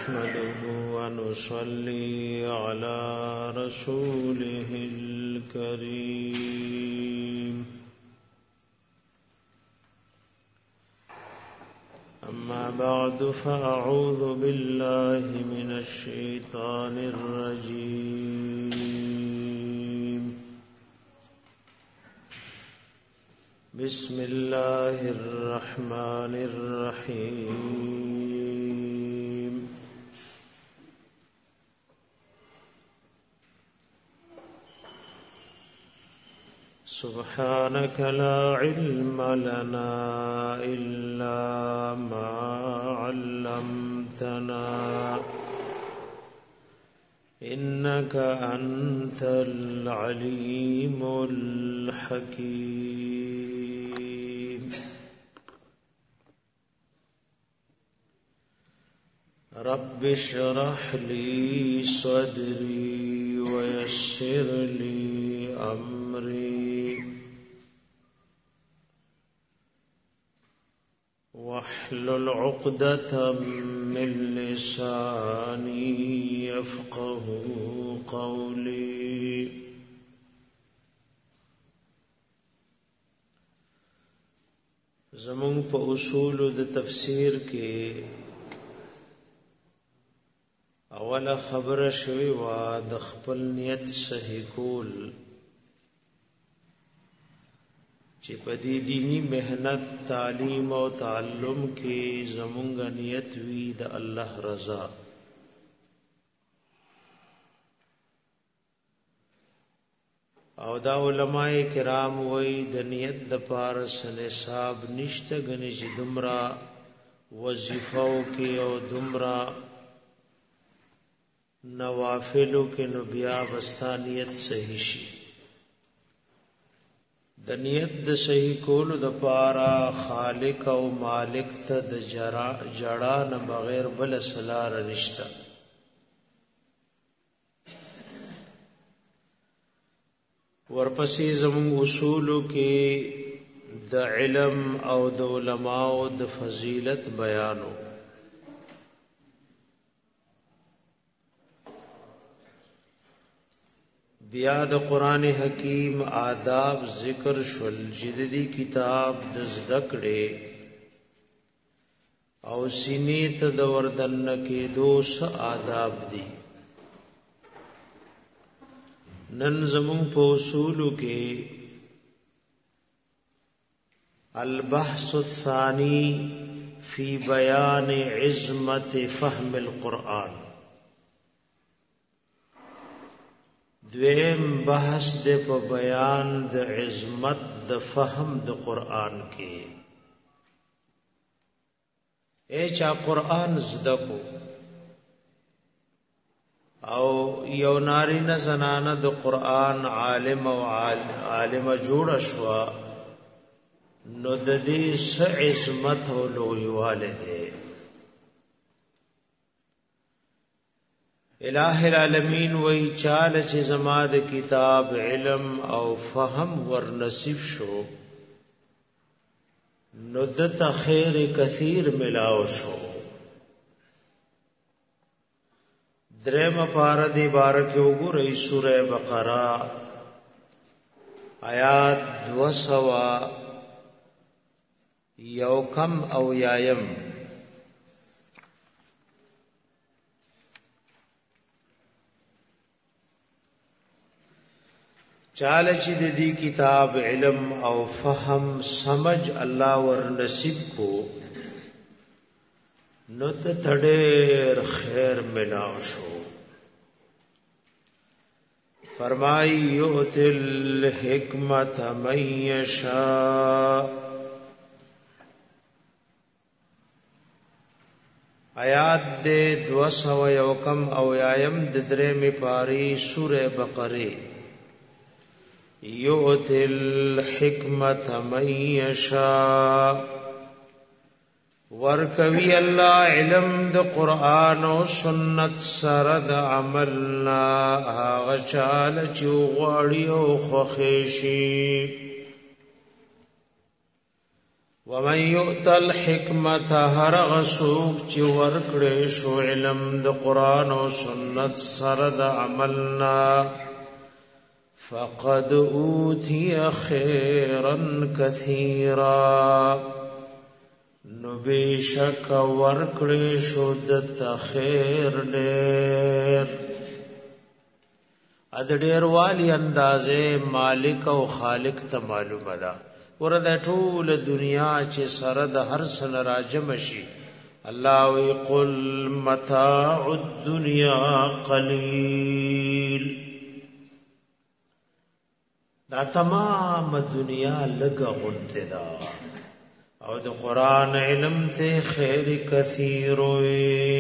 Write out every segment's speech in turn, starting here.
نحمده ونصلي على رسوله الكريم أما بعد فأعوذ بالله من الشيطان الرجيم بسم الله الرحمن الرحيم سبحانك لا علم لنا إلا ما علمتنا إنك أنت العليم الحكيم رب اشرح لي صدري ويسر لي أمري واحلل عقدة من لساني يفقه قولي زمون په اصول د تفسیر کې اوله خبره شوی وا د خپل نیت صحیح کول چې په دې دینی مهنت تعلیم او تعلم کې زمونږ نیت وی د الله رضا او دا علماء کرام وی د نیت د پارس نصاب نشته غني چې دمرا وظیفو کې او دمرا نوافلو کې نو بیا وستانیت صحیح شي د نیت د صحیح کولو د پارا خالق او مالک ته د جړا نه بغیر بل سلار نشتا ورپسې زموږ اصولو کې د علم او د علماء د فضیلت بیانو بیا د قران حکیم آداب ذکر شول جديدي کتاب د ذکرې او سینې ته د وردن کې دوس آداب دي نن زمون په اصولو کې البحث الثاني فی بیان عظمت فهم القرآن دویم بحث د په بیان د عظمت د فهم د قرآن کې چا قرآن زده کو او یو نارینه زنانه د قرآن عالم او عالمه جوړ شوا نو د دې س عظمت او لویواله ده الہ العالمین وی چال چې زما د کتاب علم او فهم ور نصیب شو نو د خیر کثیر ملاو شو درم پارا دی بارک وګورئ سوره بقره آیات 200 یو کم او یایم چاله چې د دې کتاب علم او فهم سمج الله ور نصیب کو نو ته تډېر خیر ملاو شو فرمای یؤتل حکمت من یشاء آیات دے 201 او یایم د درې می پاری سوره بقره یؤتل حکمت من یشاء ورکوی الله علم د قران او سنت سره د عملنا هغه چاله چې غواړي او خوښي ومن یؤت الحکمت هر غسوک چې ورکړې شو علم د قران او سنت سره د عملنا فقد اوتی خیرا کثیرا نو بیشک ورکړې شو د خیر ډېر ا د ډېر والی اندازې مالک او خالق ته معلومه ده ورته ټول دنیا چې سره د هر سن راجم شي الله وی قل متاع الدنيا قليل دا تمام دنیا لګه غونته دا او د قران علم ته خیر کثیر وي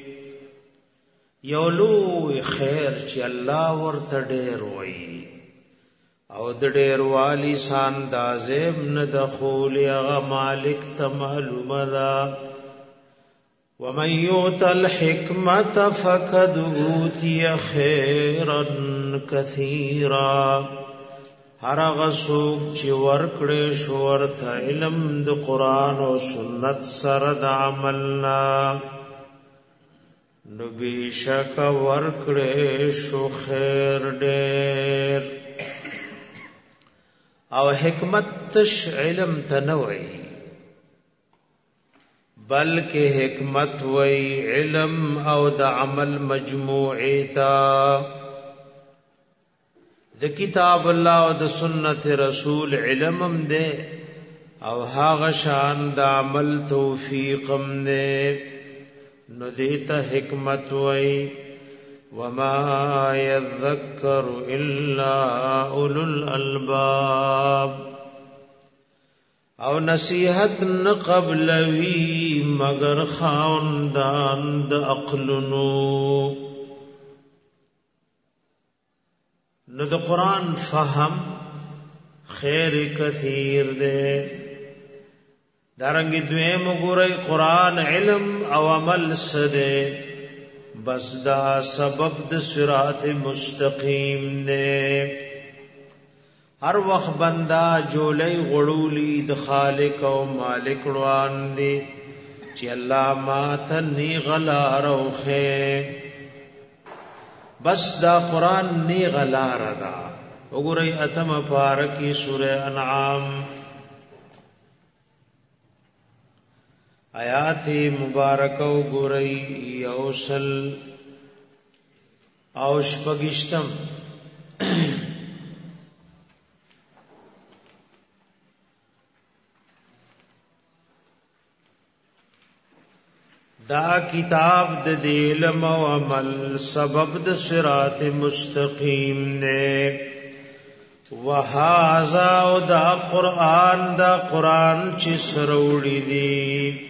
یولو خیر چې الله ورته ډېر وي او د ډېر والی سان دازم نه دخول هغه مالک ته معلومه ده ومن یؤت الحکمت فقد اوتی خیرا کثیرا هر هغه څوک چې ورکړې شو ورته علم د قران او سنت سره د عملنا نو بیشک ورکړې شو خیر ډېر او حکمت تش علم تنوعی بلکہ حکمت وی علم او د عمل مجموعی تا د کتاب الله او د سنت رسول علمم دے او هاغه شان د عمل توفیقم دے نو دیتا حکمت وی وما يذكر الا اولو الالباب او نصیحت نه قبلوی مگر خاوندان د عقلونو نو د قران فهم خیر کثیر دے دارنګ دویم ګورئ قران علم او عمل سده بس دا سبب د صراط مستقیم دے ہر وقت بندہ جولی غړولی د خالق او مالک روان دی چې الله ما ته نی غلا روخه بس دا قران نی غلا ردا وګورئ اتم پارکی سورہ انعام آیات مبارکه وګورئ یوصل او شپږشتم دا کتاب د علم او عمل سبب د صراط مستقیم نے وهذا او دا قران چې سروړي دي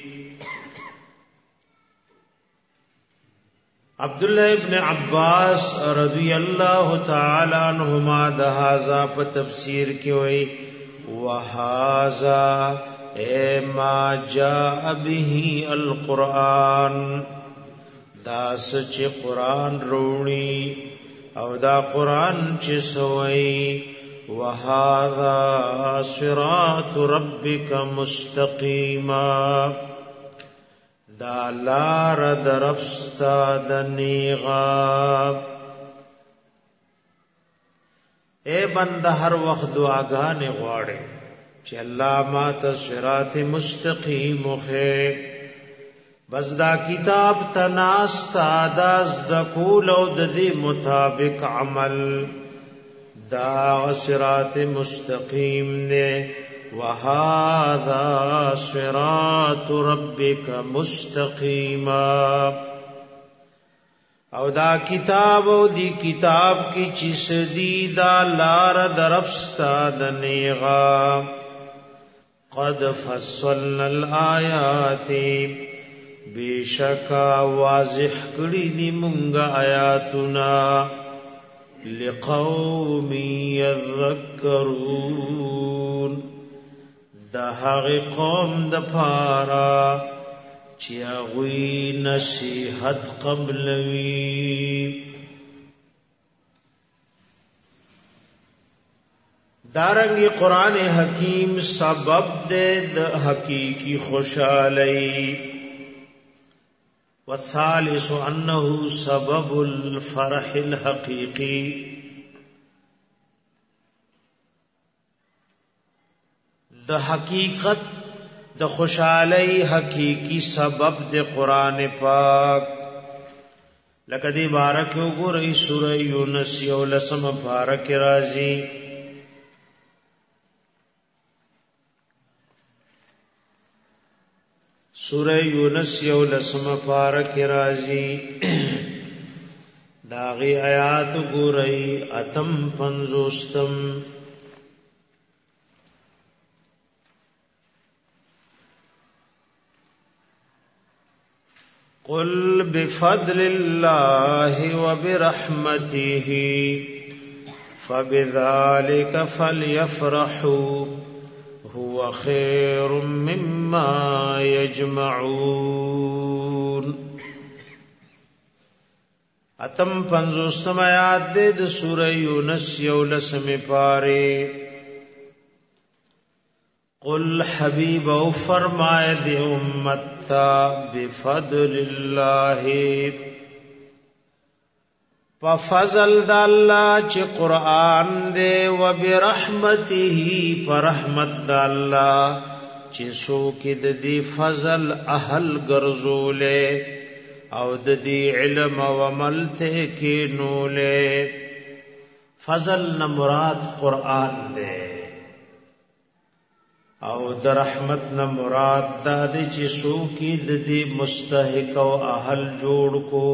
عبداللہ ابن عباس رضی اللہ تعالی عنہما دہازا پا تفسیر کی ہوئی وہازا اے ما جاء به القرآن دا سچ قرآن رونی او دا قرآن چسوئی وہازا صراط ربک مستقیما دا لار درفستا دنیغا اے بند ہر وقت دعاگانے غواڑے چی اللہ ما تا صراط مستقیم خے بس دا کتاب تناستا دا ازدکول او دی مطابق عمل دا صراط مستقیم نے وَهَذَا صِرَاطُ رَبِّكَ مُسْتَقِيمًا او دا کتاب او دی کتاب کی چیز دی دا لار درفستا دنیغا قد فصلنا الآیات بیشکا واضح کری دی منگا آیاتنا لقوم یذکرون دا هغه قوم د پارا چې هغوی نصیحت قبلوي دارنگی قرآن حکیم سبب دے د حقیقی خوشحالی والثالث انه سبب الفرح الحقیقی د حقیقت د خوشحالی حقیقی سبب د قرآن پاک لکه دی بارک وګورئ سورہ یونس یو لسم بارک راضی سورہ یونس یو لسم بارک راضی داغی آیات وګورئ اتم پنځوستم قل بفضل الله وبرحمته فبذلك فليفرحوا هو خير مما يجمعون اتم پنځوستم آیات د سورہ یونس یو لسم پاره قل حبیب او فرمائے دی امت تا بفضل اللہ ففضل دا اللہ چی قرآن دے و برحمته فرحمت دا اللہ چی سوکد دی فضل اہل گرزولے او دی علم و عملتے کی نولے فضل نمراد قرآن دے او در رحمت نہ مراد دادی چی سو کی ددی مستحق او اہل جوڑ کو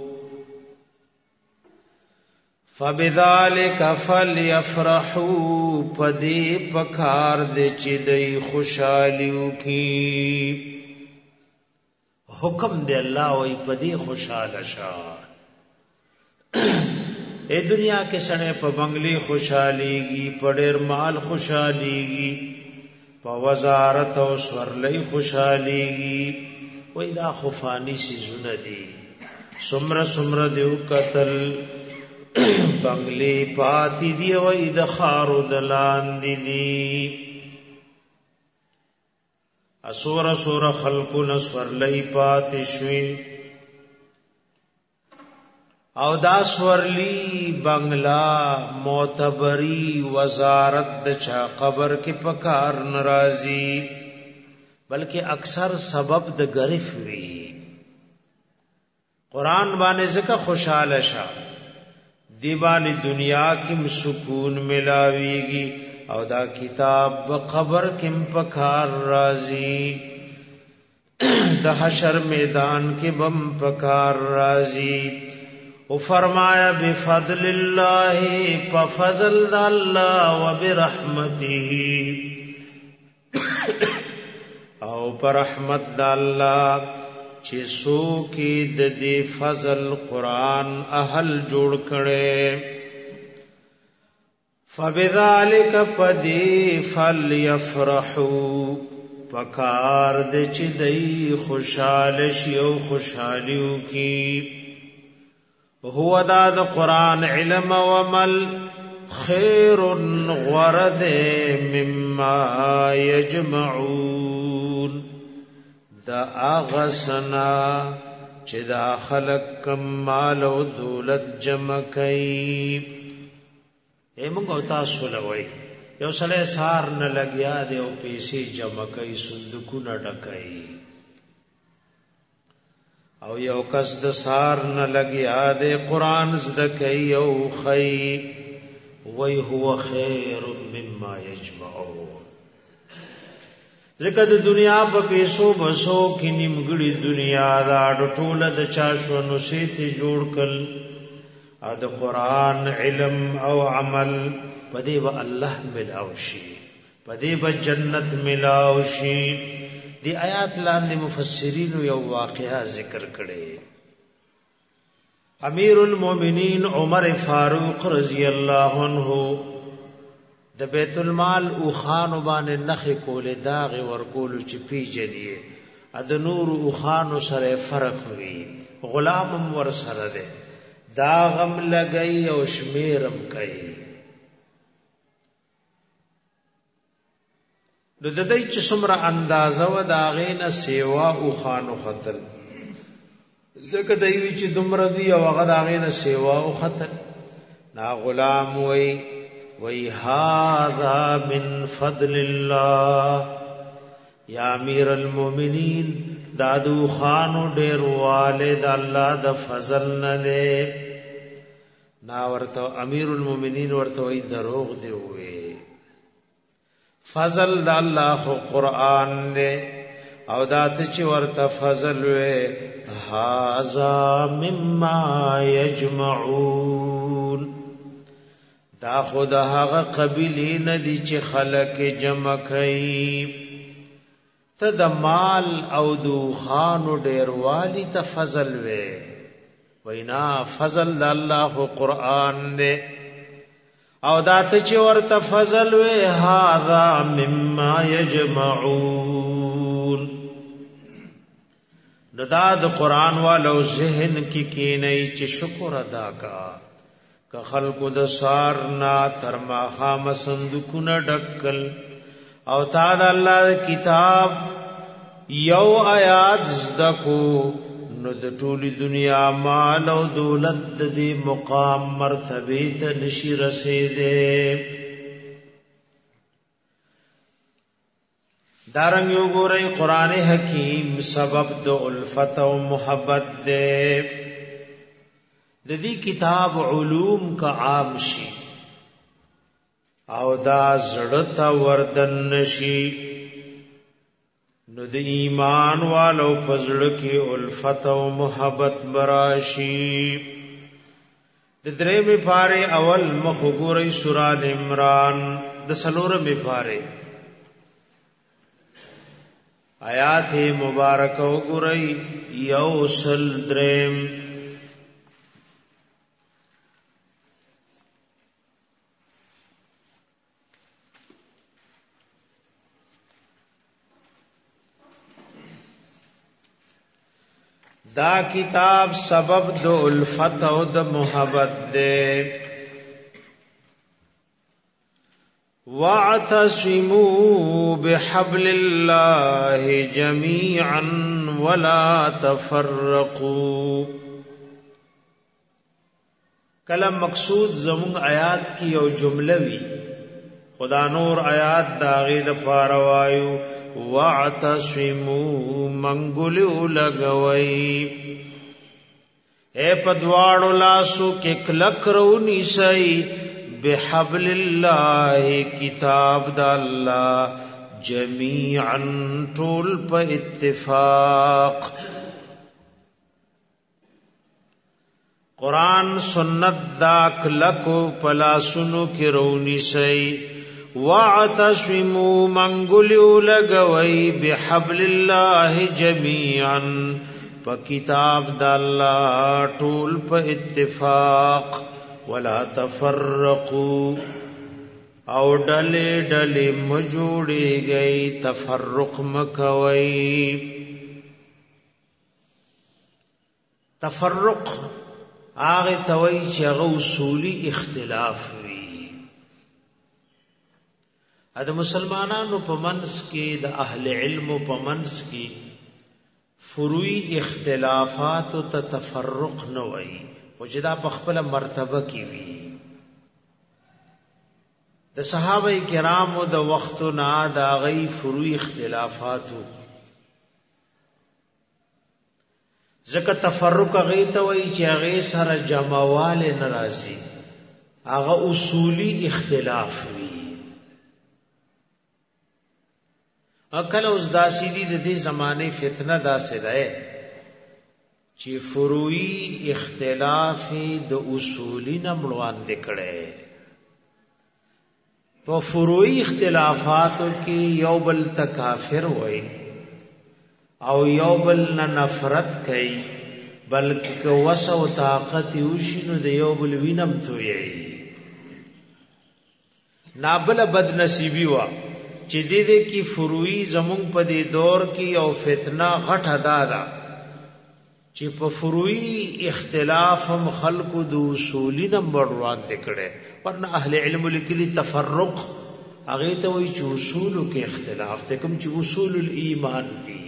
فبذالک فلیفرحوا پدی پکار دے چی دی خوشحالیو کی حکم دے اللہ وی پدی خوشحال شا اے دنیا کے سنے پا بنگلی خوشحالی گی پڑیر مال خوشحالی گی پا وزارت او سورلی خوشحالیگی وی دا خفانی سیزون دی سمر سمر دیو قتل بنگلی پاتی دی وی دا خارو دلان دی اسور سور خلقون سورلی پاتی شوی او دا سورلی بنگلا معتبری وزارت دچا قبر کی پکار نرازی بلکہ اکثر سبب د گرف وی قرآن بانے ذکر خوشحال شا دی بانے دنیا کم سکون ملاویگی او دا کتاب بقبر کم پکار رازی دا حشر میدان کی بم پکار رازی او فرمایا بفضل اللہ ففضل اللہ وبرحمته او پر رحمت اللہ چی سو کی ددی فضل قرآن اہل جوڑ کڑے فبذالک پدی فلیفرحوا پکار دے چی دی خوشحالشی او خوشحالیو کی هو داد قرآن علم و عمل خیر غرد مما یجمعون دا آغسنا چی دا خلق کم مال و دولت جمع کئی اے منگو تاسو لوئی یو سلے سار نہ لگیا دے او پیسی جمع کئی صندوقو نہ ڈکئی او یو کس د سار نہ لگیا دے قرآن زدکی او خی وی هو خیر مما یجمعون ذکر د دنیا په پیسو بسو کی نیمګړي دنیا دا ټوله د چاشو نصیحت جوړ کړ ا د قرآن علم او عمل پدې و الله ملاوشي پدې و جنت ملاوشي دی آیات لاندې مفسرین یو واقعا ذکر کړي امیر المؤمنین عمر فاروق رضی الله عنه د بیت المال او خان باندې نخ کول داغ ور کول چې پیجنې اد نور او خان سره فرق وی غلام ور سره ده داغم لګي او شمیرم کوي نو د دې چې څومره اندازه و دا غینه سیوا او خانو خطل ځکه دای وی چې دومره دی او هغه دا غینه سیوا او خطل نا غلام وی هذا من فضل الله یا امیر المؤمنین دادو خانو ډیر والد الله د فضل نه ده نا ورته امیر المؤمنین ورته وی دروغ دی وی فضل د الله قرآن دے او دات چې ورته فضل وې هاذا مما یجمعون دا خود هغه قبیلې ندي چې خلق جمع کوي ته د مال او دو خانو ډیر والی ته فضل وې وینا فضل د الله قرآن دے او دات چې ورته فضل وې هاذا مما یجمعون ندا د قران والو ذهن کې کینې چې شکر ادا کا که خلق د سار نا تر ما خام صندوقونه ډکل او تعالی الله کتاب یو آیات زدکو نو د ټولي دنیا مال او دولت د دې مقام مرتبه ته نشي رسیدې دارنګ یو ګورې قران حکیم سبب د الفت او محبت دې د دې کتاب علوم کا عام شي او دا زړه وردن نشي نو د ایمان والو پزړه کې الفت او محبت براشي د درې می پاره اول مخ ګورې سورہ ال عمران د سلور می پاره آیات مبارکه وګورئ یوسل دریم دا کتاب سبب د الفت او د محبت دے واعتصموا بحبل الله جميعا ولا تفرقوا کلام مقصود زمون آیات کی یو جمله وی خدا نور آیات داغه د پاروایو واعتصموا منګلو لګوي اے پدواړو لاسو کې کلک رونی سي بحبل الله کتاب د الله جميعا طول په اتفاق قران سنت دا کلک پلاسونو کې رونی سي واعتصموا منګلو لګوي بحبل الله جميعا په کتاب د الله ټول په اتفاق ولا تفرقوا او ډلې ډلې مجوړي گئی تفرق مکوي تفرق هغه توي چې هغه اصولي اختلاف وي د مسلمانانو په منځ کې د اهل علم په منځ کې فروعي اختلافات او تفرق نه وي او جدا په خپل مرتبه کې وي د صحابه کرامو د وختو نه دا غي فروعي اختلافات ځکه تفرق غي ته وي چې هغه سره جمعواله ناراضي هغه اصولي اختلاف وي اکل اوس داسې دي د دې زمانه فتنه داسې ده چې فروعي اختلاف د اصولي نه مړوان دکړي په فروعي اختلافاتو کې یو بل تکافر وای او یو بل نه نفرت کوي بلکې وسو طاقت یوشینو د یو بل وینم توي نابل بد نصیبی وا چې دې کې فروعي زمون په دې دور کې او فتنه غټه دادا چې په فروعي اختلاف هم خلقو د اصولي نمبر روان دکړي ورنه اهل علم لیکلي تفرق هغه ته وی چې اصول کې اختلاف ته کوم چې اصول الایمان دي.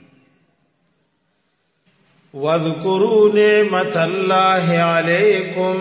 واذکروا نعمت الله علیکم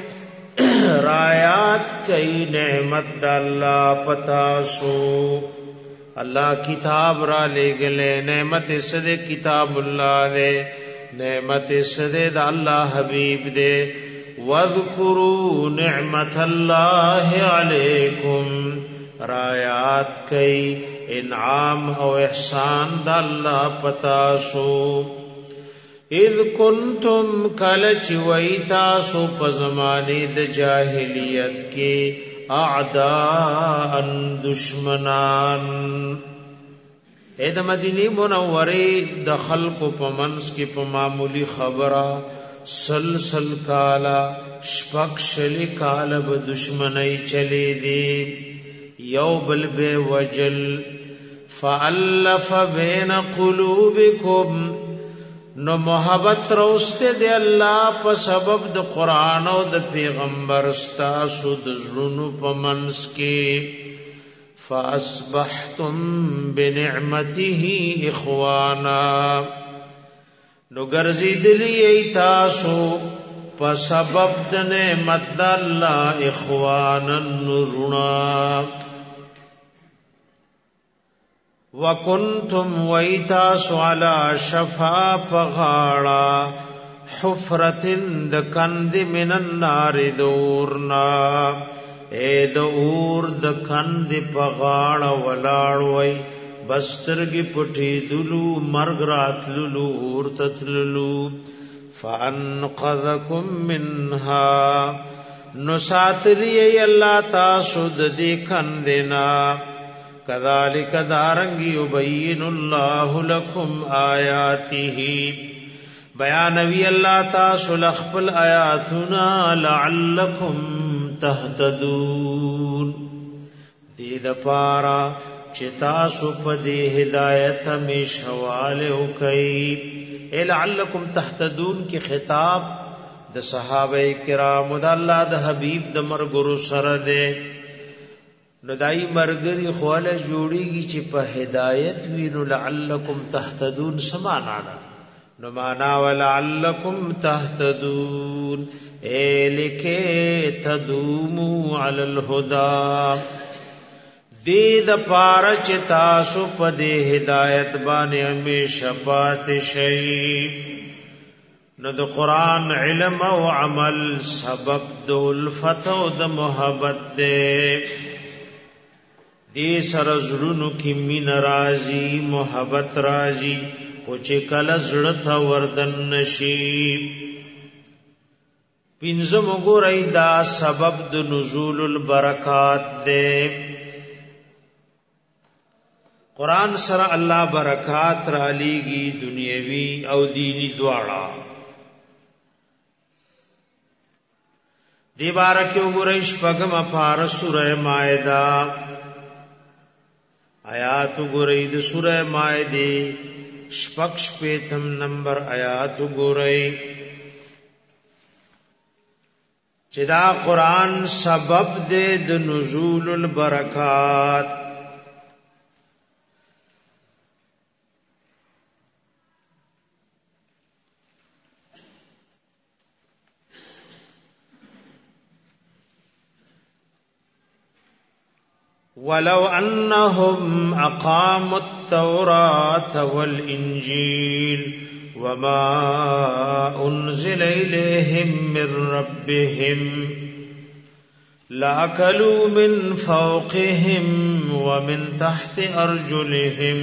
رایات کئی نعمت اللہ پتاسو اللہ کتاب را لے گلے نعمت صدے کتاب اللہ دے نعمت صدے دا اللہ حبیب دے. واذکروا نعمت اللہ علیکم رایات کئی انعام او احسان دا اللہ پتاسو اذ کنتم کلچ ویتاسو پزمانی د جاہلیت کی اعداء دشمنان. اے د مدینی منوری د خلق په منس کی په معمولی خبره سلسل کالا شپک شلی کالا به دشمنی چلی دی یو بل بے وجل فالف بین قلوبکم نو محبت روسته دی الله په سبب د قران او د پیغمبر ستاسو د زړونو په منس کې فاصبحتم بنعمته اخوانا نو ګرځیدلی تاسو په سبب د نعمت د الله اخوانا نورنا. وکنتم ویتاسو علی شفا پغاڑا حفرتن د کند من النار دورنا اے د اور د کند پغاڑا ولاړوي بسترګي پټي دلو مرګ راتللو اور تتللو فانقذکم منها نساتری الله تاسو د دې کندنا کذالک دارنگ یبین اللہ لکم آیاته بیانوی اللہ تاسو لخپل آیاتنا لعلکم تهتدون دید پارا چتاسو پدی ہدایت میں شوالے کئی. اے لعلکم تهتدون کی خطاب د صحابہ کرام د اللہ د حبیب د مرګرو سره دے نو دای مرګری خواله جوړیږي چې په هدایت وینو لعلکم تهتدون سمانا نو معنا ولعلکم تهتدون اے لکه تدومو علی الهدى دې د پاره چې تاسو په دې هدایت باندې همیشه پاتې شئ. نو د قران علم او عمل سبب د الفت او د محبت دې دی سر زړونو کې مين راضي محبت راضي خو چې کله زړه ته وردن نشي. پینځم وګورئ دا سبب د نزول البرکات دی. قران سره الله برکات را لېږي دنیوي او دینی دواړه. دی بارکه وګورئ شپږم پارا سورہ مائده آیات گورئی د سورہ مائده شپږ شپږم نمبر آیات گورئی چې دا قران سبب دې د نزول البرکات. ولو انهم اقاموا التوراة والانجيل وما انزل اليهم من ربهم لاكلوا من فوقهم ومن تحت ارجلهم.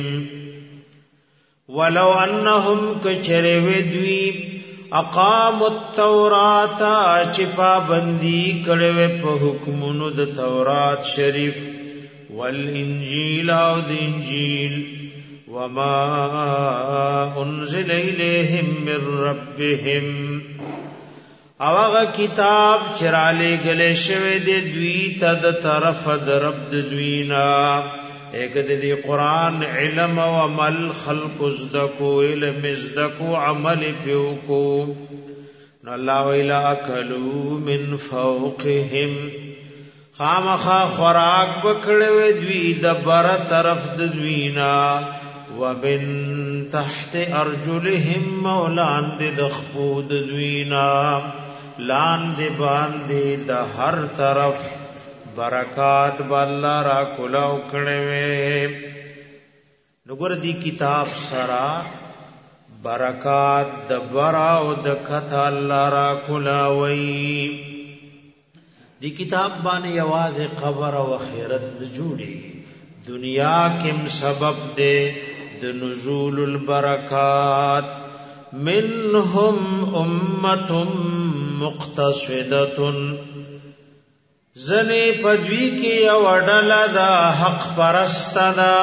ولو انهم کچروي اقاموا التوراة چپا بندی کړه په حکمونو د تورات شریف والانجیل او د انجیل وما انزل الیہم من ربهم او هغه کتاب چراله گله شوه د دوی ته د طرف د رب د دوینا ایک د قرآن علم او عمل خلق زدکو علم زدکو عمل پیوکو نو الله ویلا اکلوا من فوقهم خامخا خوراک بکړې دوی د بر طرف د دوینا ومن تحت ارجلهم مولان د خپود دوینا لاندې باندې د هر طرف برکات بالله را کولاو کړې وې نګور دی کتاب سرا برکات د برا او د کته الله را کولاوي دی کتاب باندې یوازې قبر او آخرت نه جوړي دنیا کم سبب دے د نزول البرکات منهم امه مقتصده زنی پدوی کی وډلا دا حق پرست دا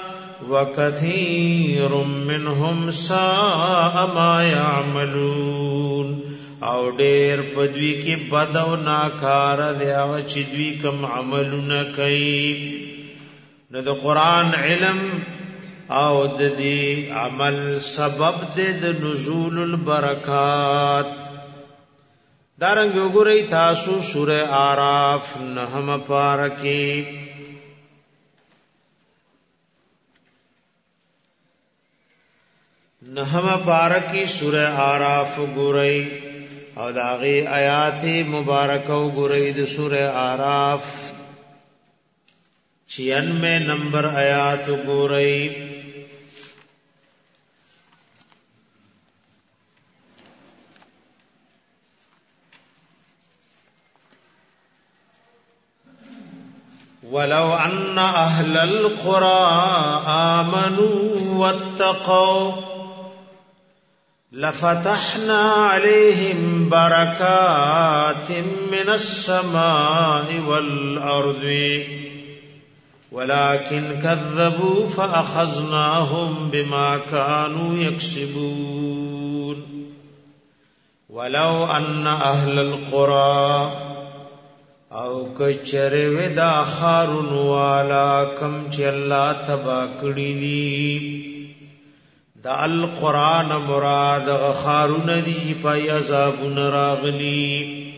وکثیر منهم ساء ما يعملون او ډیر پدوی کی بد او ناکار دی او چې دوی کوم عملونه کوي نو د قران علم او د دې عمل سبب د نزول البرکات دارنګ وګورئ تاسو سوره আরাف نهم پارکی نهم پارکی سوره আরাف وګورئ او داغي آیات مبارکه وګورئ د سوره আরাف 96 نمبر آیات وګورئ ولو ان اهل القرى امنوا واتقوا لفتحنا عليهم بركات من السماء والارض ولكن كذبوا فاخذناهم بما كانوا يكسبون ولو ان اهل القرى او کچره ودا خارون والا کم چې الله تبا کړی دي د القرآن مراد خارون دي پای عذاب راغلی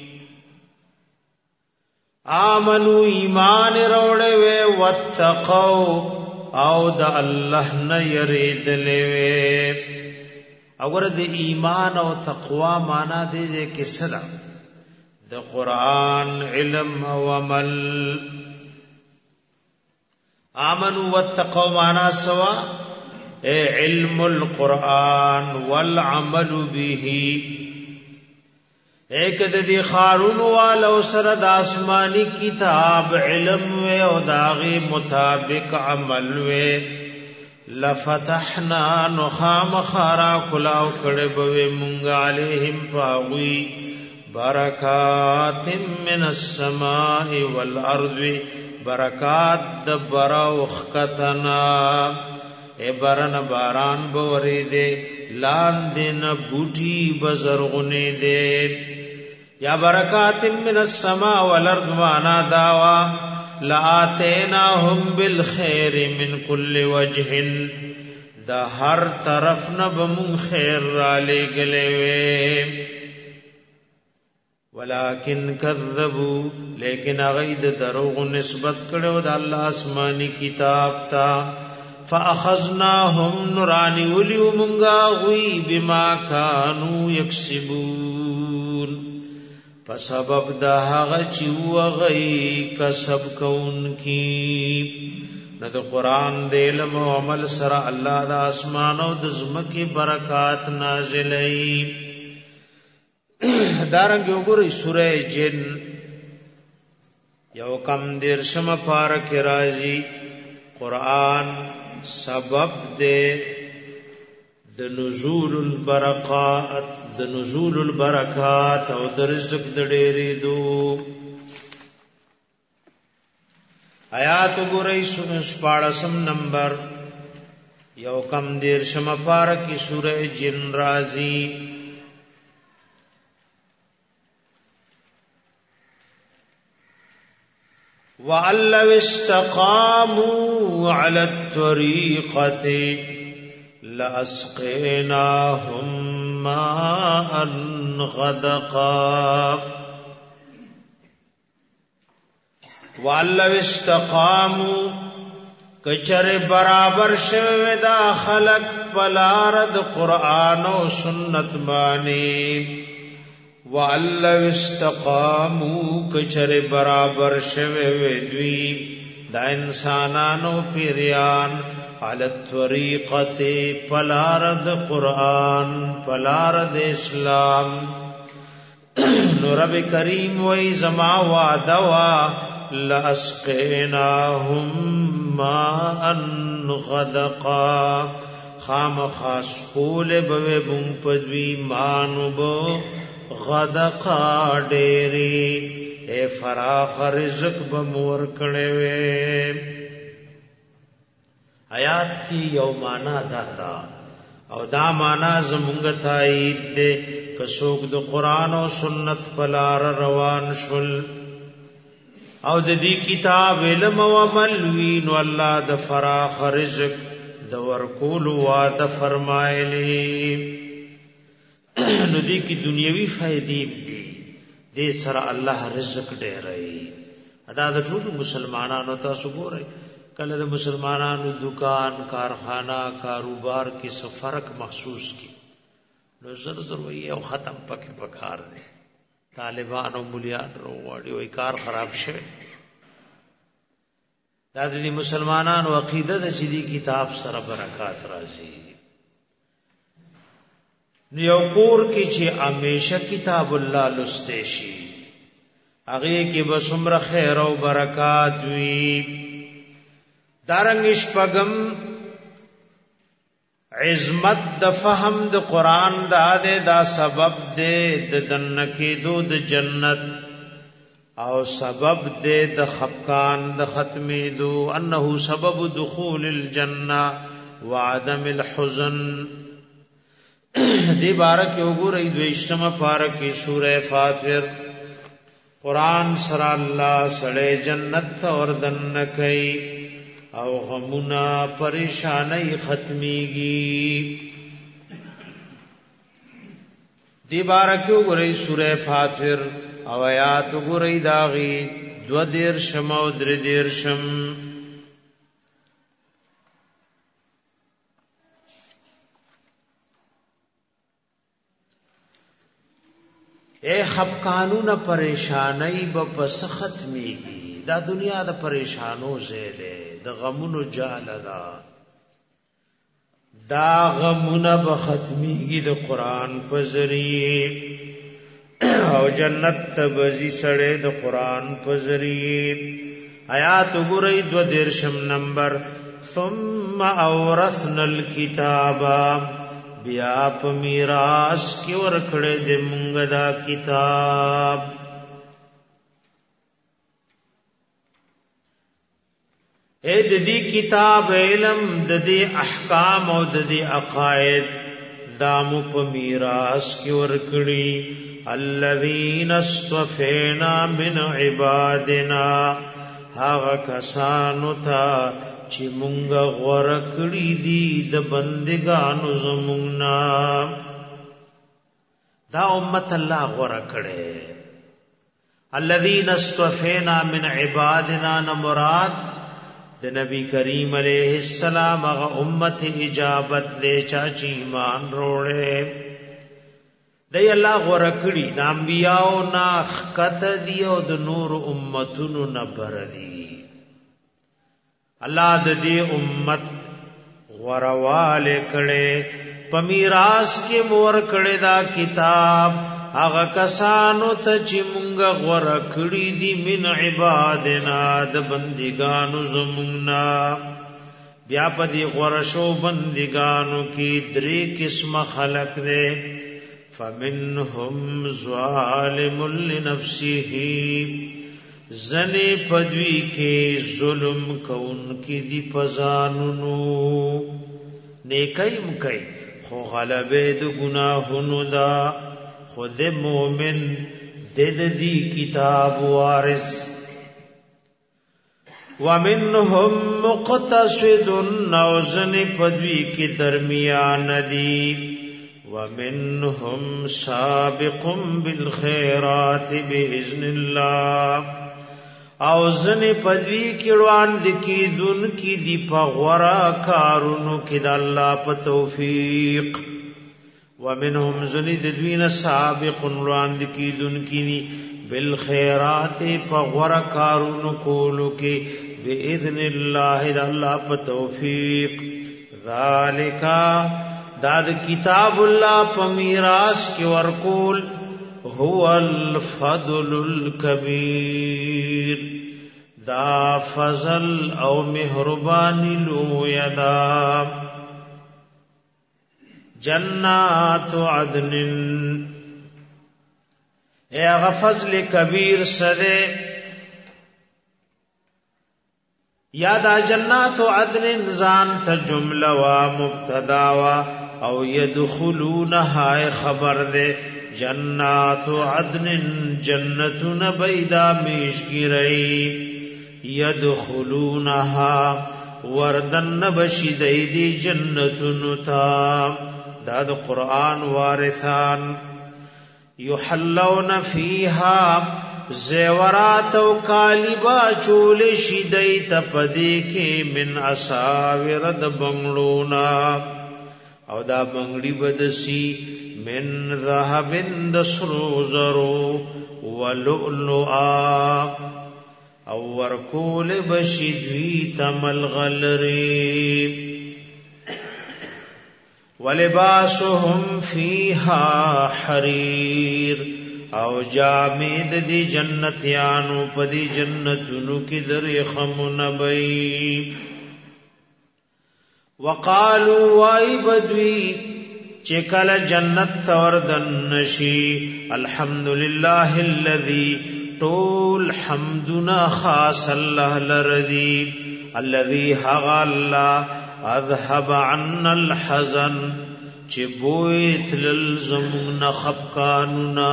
آمنو ایمان روړې وې واتقوا او د الله نه یریدلې وې اور د ایمان او تقوا معنا دې کې صدا د قرآن علم او عمل آمنوا واتقوا معنا سوا علم القرآن والعمل به ایک د دې خارون والو سره د آسمانی کتاب علم او داغي مطابق عمل و لفتحنا نخام خارا کلاو کړه به مونږ عليهم پاوي برکات من السماء والارض برکات دبر او خطنا اے برن باران بوري دے لاندن بوټي بزرغني دے یا برکات من السماء والارض معنا داوا لاتیناهم بالخير من كل وجه دا هر طرف نه بم خیر را لګلې وې ولکن کذبوا لیکن غید دروغ نسبت کړو د الله آسمانی کتاب تا فاخذناهم نورانی ولیو منغا غوی بما كانوا یکسبون فسبب دا هغه چې وغی کسب کون کی نو د قران د علم او عمل سره الله د اسمان او د زمکه برکات نازلای دارنګ وګورئ سوره جن یو کم دیرشم پارک راځي قران سبب دے د نزول البرکات او د رزق د ډېرې دو آیات ګورئ 14 نمبر یو کم دیرشم پارک سوره جن راځي وَأَلَّوْ اسْتَقَامُوا عَلَى الطَّرِيقَةِ لَأَسْقَيْنَاهُمْ مَاءً غَدَقًا والو استقامو کچر برابر شوه دا خلق پلارد قرآن و سنت بانی والو استقامو کچر برابر شوه دوی دا انسانانو پیریان علی الطریقت پلارد قرآن پلارد اسلام نو رب کریم وی زما وعدوا لاسقیناهم ماء غدقا خام خاص کول بوی بم پدوی مانو بو غدقا ډیری اے فراخ رزق بمور کړي وې آیات کی یو معنا دا او دا معنا زمونږ تایید دې کڅوک د قران او سنت پلار روان شول او د دې کتاب علم او عمل وین الله د فراخ رزق د ورکول وعده فرمایلی نو دې کی دنیوي فائدې دي دې سره الله رزق ډېرای ادا د ټول مسلمانانو تاسو ګورئ کله د مسلمانانو دکان کارخانه کاروبار کې څه فرق محسوس کی نو زر وی او ختم پکې پکار دي طالبان او مليان وروړي وای کار خراب شوه دا د مسلمانانو عقیده د چې دی کتاب سره برکات راځي نو یو کور کې چې همیشه کتاب الله لسته شي هغه کې به څومره خیر او برکات وي دارنګ شپغم عظمت د فهم د قران دا سبب دې د دنکې د جنت او سبب دې د خفقان د ختمې دو انه سبب دخول الجنه وعدم الحزن دی بارک وګورئ دویشتمه پارکه سوره فاطر قران سره الله سړې جنت اور دنکې او غمونا پریشانی ختمیگی دی بارکیو گرئی سورہ فاطر او آیات گرئی داغی 2 او 3 اے خفقانون پریشانی بپس ختمیگی دا دنیا دا پریشانو زیلے دا غمونو جالدا دا غمونه بختمیگی دا قرآن پا ذریعے او جنت تبزی سڑے دا قرآن پا ذریعے آیات گرئی 2 نمبر ثم اورثنا الكتابا بیا پا میراس کی ورکڑے دے منگ دا کتاب اے ددی کتاب علم ددی احکام او ددی عقائد دامو په میراث کې ورکړي الذين اصطفينا من عبادنا هغه کسانو ته چې مونږ غوړه کړی دي د بندګانو زمونږه دا امت الله غوړه کړي الذين اصطفينا من عبادنا مراد د نبی کریم علیہ السلام هغه امت اجابت دے چاچی ایمان روڑے دی الله غوړه کړي د انبیاء نا خط دی او د نور امتونو نبر دی الله د دې امت غوړواله کړي په میراث کې مور کړي دا کتاب هغه کسانو ته چې مونږ غوړه کړی دي من عبادنا د بندګانو زمونږه بیا په دې غوړه شو بندګانو کې 3 قسمه خلق دي فمنهم ظالم لنفسه زنی پدوی کې ظلم کون کې دی پزانونو نیکای مکای خو غلبه د گناهونو دا خود مومن دد دی کتاب وارث ومنهم مقتصد نوزن پدوی کی درمیان دی ومنهم سابق بالخيرات باذن الله او زنی پدوی کړوان دکی دن کی دی پغورا کارونو کی د الله په توفیق ومنهم زنی د دوین سابق روان دکی دن کی بالخيرات پغورا کارونو کولو کی باذن الله د الله په توفیق ذالک داد کتاب الله په میراث کې ورکول هو الفضل الكبير دا فضل او مهربانی لو یدا جنات عدن اے فضل کبیر سدے یادا جنات عدن زان ته جمله وا مبتدا وا او يدخلونها خبر دے جنات عدن جنتون بیدا میشگیرئی يدخلونها وردن بشدئی دی جنتون تا داد قرآن وارثان يحلون فيها زیورات و کالبا چول شدئی تپدی کے من اساور د بنگلونا او دا بنگلی بدسی من ذهب دسرو زرو ولؤلؤا او ورکول بشدوی تملغلری ولباسهم فیها حریر او جامید دی جنتیانو پدی جنتونو کی در خمنبئی وقالو وائی بدوی چکل جنت توردن نشی الحمدللہ الذی طول حمدنا خاص اللہ لردی الذی حغ اللہ اذهب عنا الحزن چه بویت للزمون خفقاننا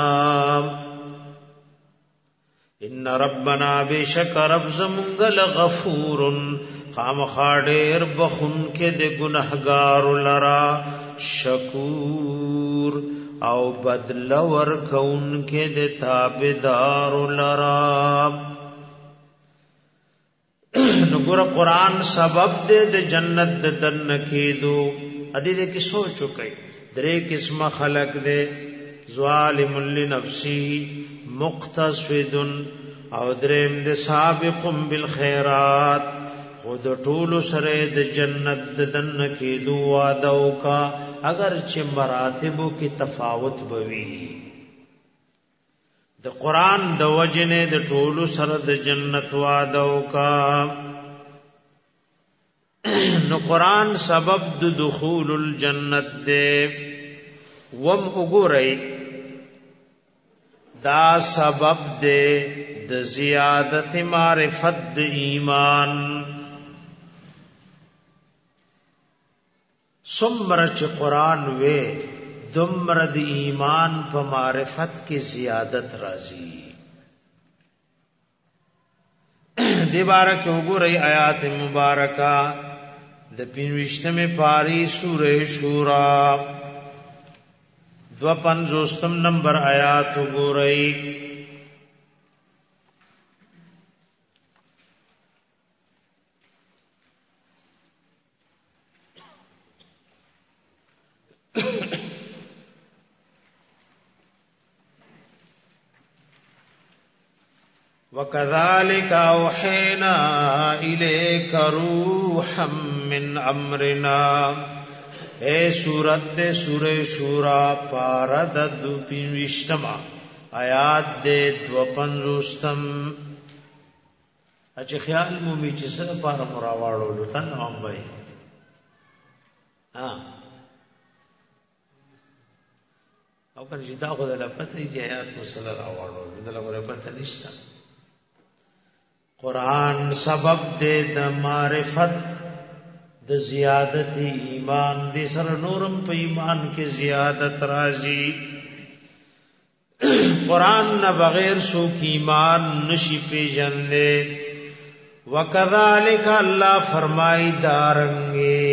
ان ربنا بیشک رب زمونگل غفور خامخاڑیر بخون کے دے گنہگار لرا شکور او بدلور کون کے دے تابدار لرا نگور قرآن سبب دے دے جنت دے دن کیدو ادی دے کی سوچو کئی درے قسم خلق دے ظالم لنفسی مقتصد او دریم دے سابق بالخیرات خود طول سرے دے جنت دے دن کیدو وعدو کا اگر چھ مراتبو کی تفاوت بوی د قرآن د وجنه د ټولو سره د جنت وعده کا نو قرآن سبب د دخول الجنت دے وم وګورئ دا سبب دے د زیادت معرفت د ایمان سمرچ قرآن وے دمرد ایمان په معرفت کی زیادت راضی دی بارک وګورئ آیات مبارکہ د 25 پاری سورہ شورا 52 نمبر آیات وګورئ وَكَذَلِكَ أَوْحَيْنَا إِلَيْكَ رُوحًا مِّنْ أَمْرِنَا اے سورت دے سورہ شورا پارد دو پینوشتما آیات دے دو پنزوستم اچھے خیال مومی چی سر پارا مراوارو لتا نوام بھائی او کن جدا خود لپتا ہی جی آیات مسئلہ راوارو لتا لگو پتا نشتا قرآن سبب دے د معرفت د زیادت ایمان دے سر نورم پہ ایمان کے زیادت راضی قرآن نہ بغیر سو کی ایمان نشی پی جندے وکذالک اللہ فرمائی دارنگے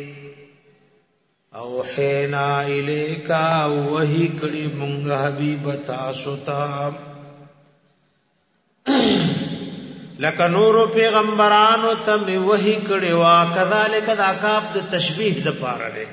اوحینا الیکا وحی کڑی منگا حبیب تاسوتا لکه نور پیغمبرانو ته می وحی کړي وا کذالک دا کاف د تشبیه د پاره ده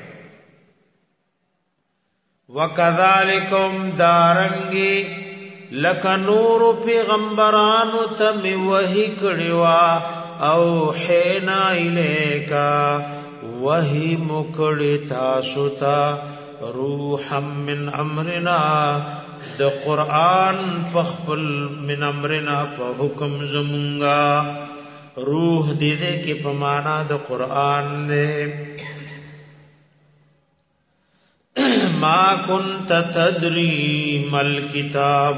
وکذالکم دارنګي لکه نور پیغمبرانو ته می وحی کړي وا او حینا الیکا وحی مکړی تاسو ته روحا من امرنا د قران فخبل من امرنا په حکم زمونږه روح دې کې په معنا د قران دې ما كنت تدري مل کتاب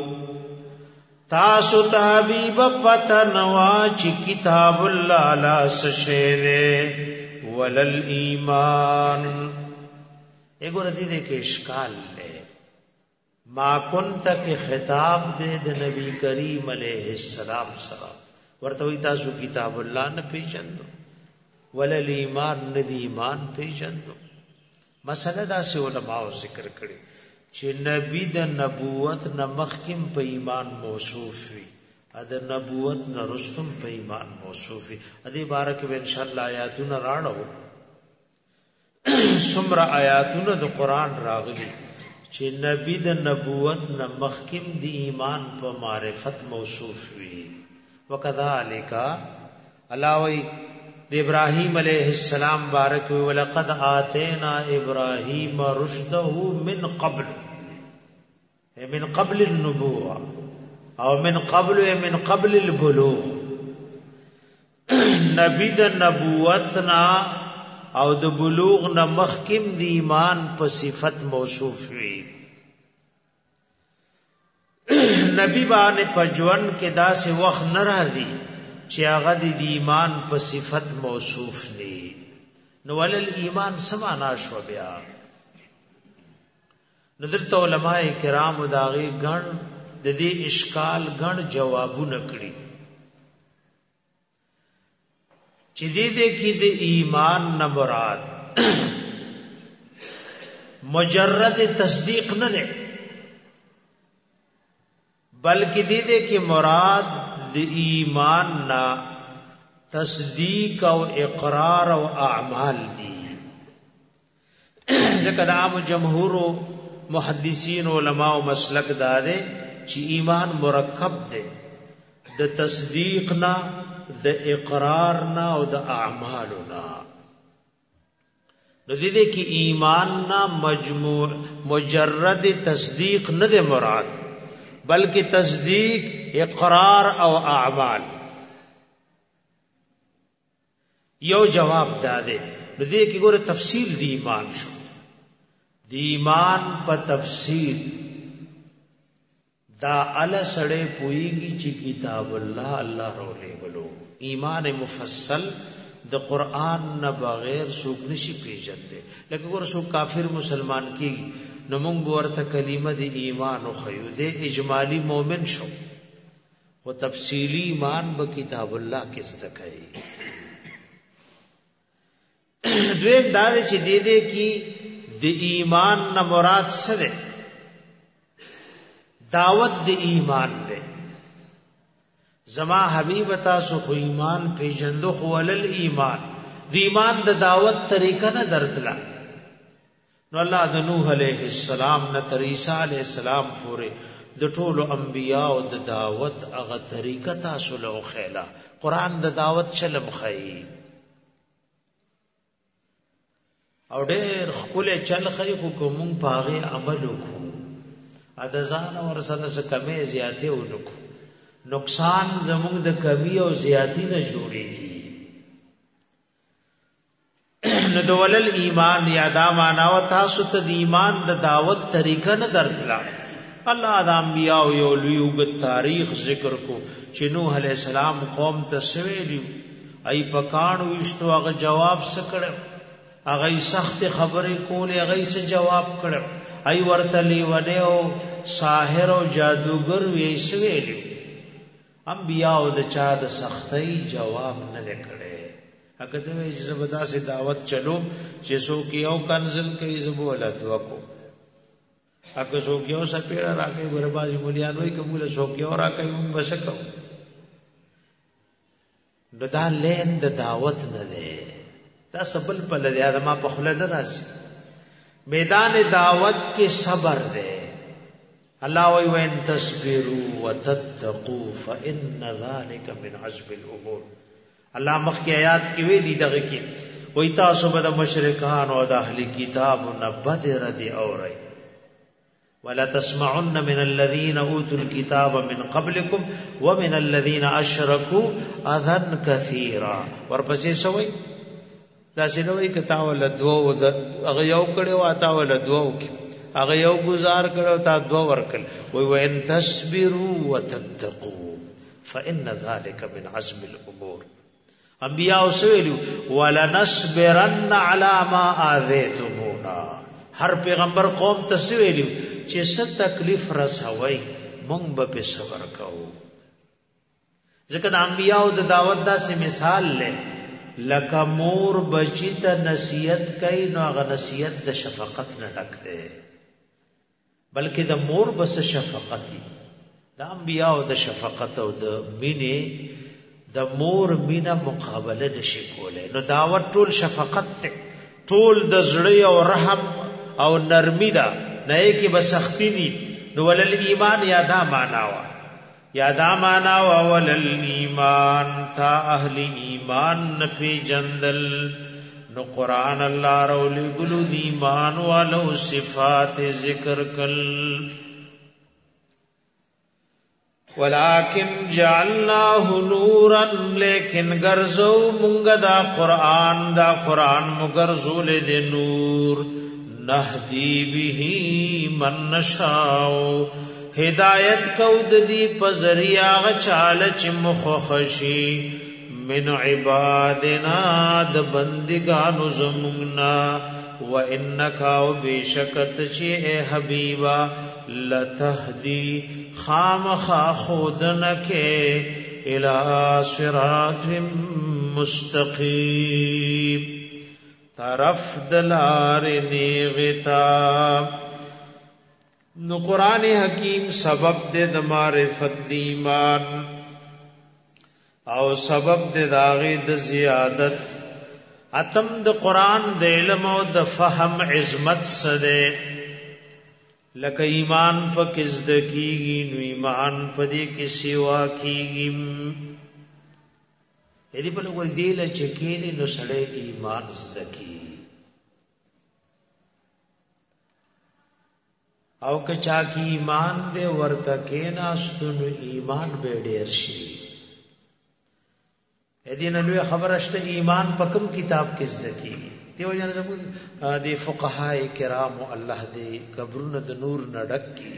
تاسو حبیب پتنوا چې کتاب الله لا سشه ولل ایمان اګور دې کې اشکال لے ما کنت کې خطاب دے د نبی کریم علیہ السلام سره ورته وی تاسو کتاب الله نه پیژندو ولل ایمان ندی ایمان پیژندو مسله دا سه علماء ذکر کړي چې نبی د نبوت نه مخکم په ایمان موصوف وي د نبوت نه رستم په ایمان موصوف وي دې باره کې ان شاء الله آیاتونه راړو سمرا آیاتونه د قران راغلي چې نبی د نبوت نه مخکم دی ایمان په معرفت موصوف وي وکذالک علاوی د ابراهیم علیہ السلام بارک ولقد آتینا ابراهیم رشده من قبل النبوه او من قبل البلوغ نبی د نبوتنا او د بلوغ نه مخکم دی ایمان په صفت موصوف وي نبی باندې پجوان کې داسې وخت نه راځي چې هغه د ایمان په صفت موصوف ني نو ولل ایمان سمانا شو بیا نظرت علماء کرام داغي ګڼ د دې اشکال ګڼ جوابونه کړی چې دې کې د ایمان نه مراد مجرد تصدیق نه ده بلکې دې کې مراد د ایمان نه تصدیق او اقرار او اعمال دي ځکه د عام جمهور محدثین علما او مسلک داره چې ایمان مرکب ده د تصدیق نه د اقرار نه او د اعمالو نه نو دې کې ایمان نه مجموع مجرد تصدیق نه ده مراد بلکې تصدیق اقرار او اعمال یو جواب داده نو دې کې ګوره تفصیل دی ایمان شو دی ایمان په تفصیل دا ال سړې پويږي چې کتاب الله رولې ولو ایمان مفصل د قران نه بغیر څوک نشي پیژندل لکه ګور څوک کافر مسلمان کیږي نو موږ ورته کلمه د ایمان او خیوده اجمالی مؤمن شو او تفصیلی ایمان به کتاب الله کې ستکای دویم دا چې دې کې د ایمان نه مراد څه ده دعوت د ایمان ده زما حبیب تاسو خو ایمان پیژندو خو ولل ایمان د ایمان د دعوت طریقه نه درتلا نو الله د نوح علیہ السلام نه تر عیسی علیہ السلام پورې د ټولو انبیاء او د دعوت هغه طریقه تاسو له خیلا قران د دعوت چلم خی او ډېر خپل چل خی خو کوم پاغه عمل وکړو ادزان ور سره څه کمې زیاتې ونکو نقصان زموږ د کمی او زیاتی نه جوړیږي نو دولل ایمان یادا معنا و تاسو ته د ایمان د دعوت طریقه نه درتلا الله د انبیاء یو لوی تاریخ ذکر کو چې نوح علیہ السلام قوم ته سویلی ای پکانو وشتو هغه جواب سکړ هغه سخت خبرې کولې هغه څه جواب کړ ای ورتلی ونه او ساحر او جادوګر وې سویلی انبیاء د چا د سختۍ جواب نه کړي اګه د وې زبدا سي دعوت چلو چې سو کیو کنزل کوي زبو ولادت وکړو اګه سو کیو سپیړه راکې وربازي مليان وې کومه سو کیو راکې موږ بسکو نو دا لین د دعوت نه دی، دا سبل په لدی ادمه په خله نه راځي. میدان دعوت کې صبر دی. الله وی وان تصبروا وتتقوا فان ذلك من عزم الامور. الله مخکې آیات کې ویلي دغه کې وی تاسو به د مشرکان او د اهل کتاب نه بدر دی اورئ. ولا تسمعن من الذين اوتوا الكتاب من قبلكم ومن الذين اشركوا اذى كثيرا. ورپسې سوې دا سينوي کتا ول دوه هغه یو کړو اتا ول دوه کې هغه یو گزار کړو تا دوه ورکل. وی وان تصبروا وتتقوا فان ذلك من عزم الامور. انبیاء وسویلو ولنصبرن على ما اذيتمونا. هر پیغمبر قوم ته سویلو چې څه تکلیف رسوي مونږ به په صبر کوو. ځکه د انبیاء د دعوت داسې مثال لې لکه مور بچی ته نصیحت کوي نو هغه نصیحت د شفقت نه ډک دی، بلکې د مور بس شفقت دی. د انبیاء د شفقت او د مینې د مور مینا مقابله نشي کولای. نو دعوت ټول شفقت ته، ټول د زړه او رحم او نرمی دا، نه کې بسختی دي. نو ولل ایمان یادا معنا وا، یادا معنا وا ولل ایمان تا اهل ایمان نپی جندل. نو قران الله رول ګلو دی ایمان والو صفات ذکر کل. ولکن جعلناه نورا، لیکن گرزو مونږ دا قران مگرزول دے نور. نهدی به من نشاء، ہدایت کود دی پزریا غچال چ مخخشی من عبادنا د بندگانو زمنا. وانک او بشکت چ اے حبیبا لتهدی خامخا خودنکے الى صراط مستقیم، طرف دلار نیغتا. نو قرآن حکیم سبب دے د معرفت دی ایمان او سبب دے داغی د زیادت. اتم د قرآن د علم او د فهم عظمت سدے لکه ایمان په کزد کیږي نو ایمان په دې کې سیوا کیږي. یدي په لور دی له چکینی نو سړی ایمان زده کی او که چا کی ایمان دې ورته کې ناستونو ایمان به ډیر شي. یدي نن لوی خبره شته ایمان په کوم کتاب کې زده کیږي. دیو جن زموږ د فقهای کرام الله دې قبرونه د نور نډک کی.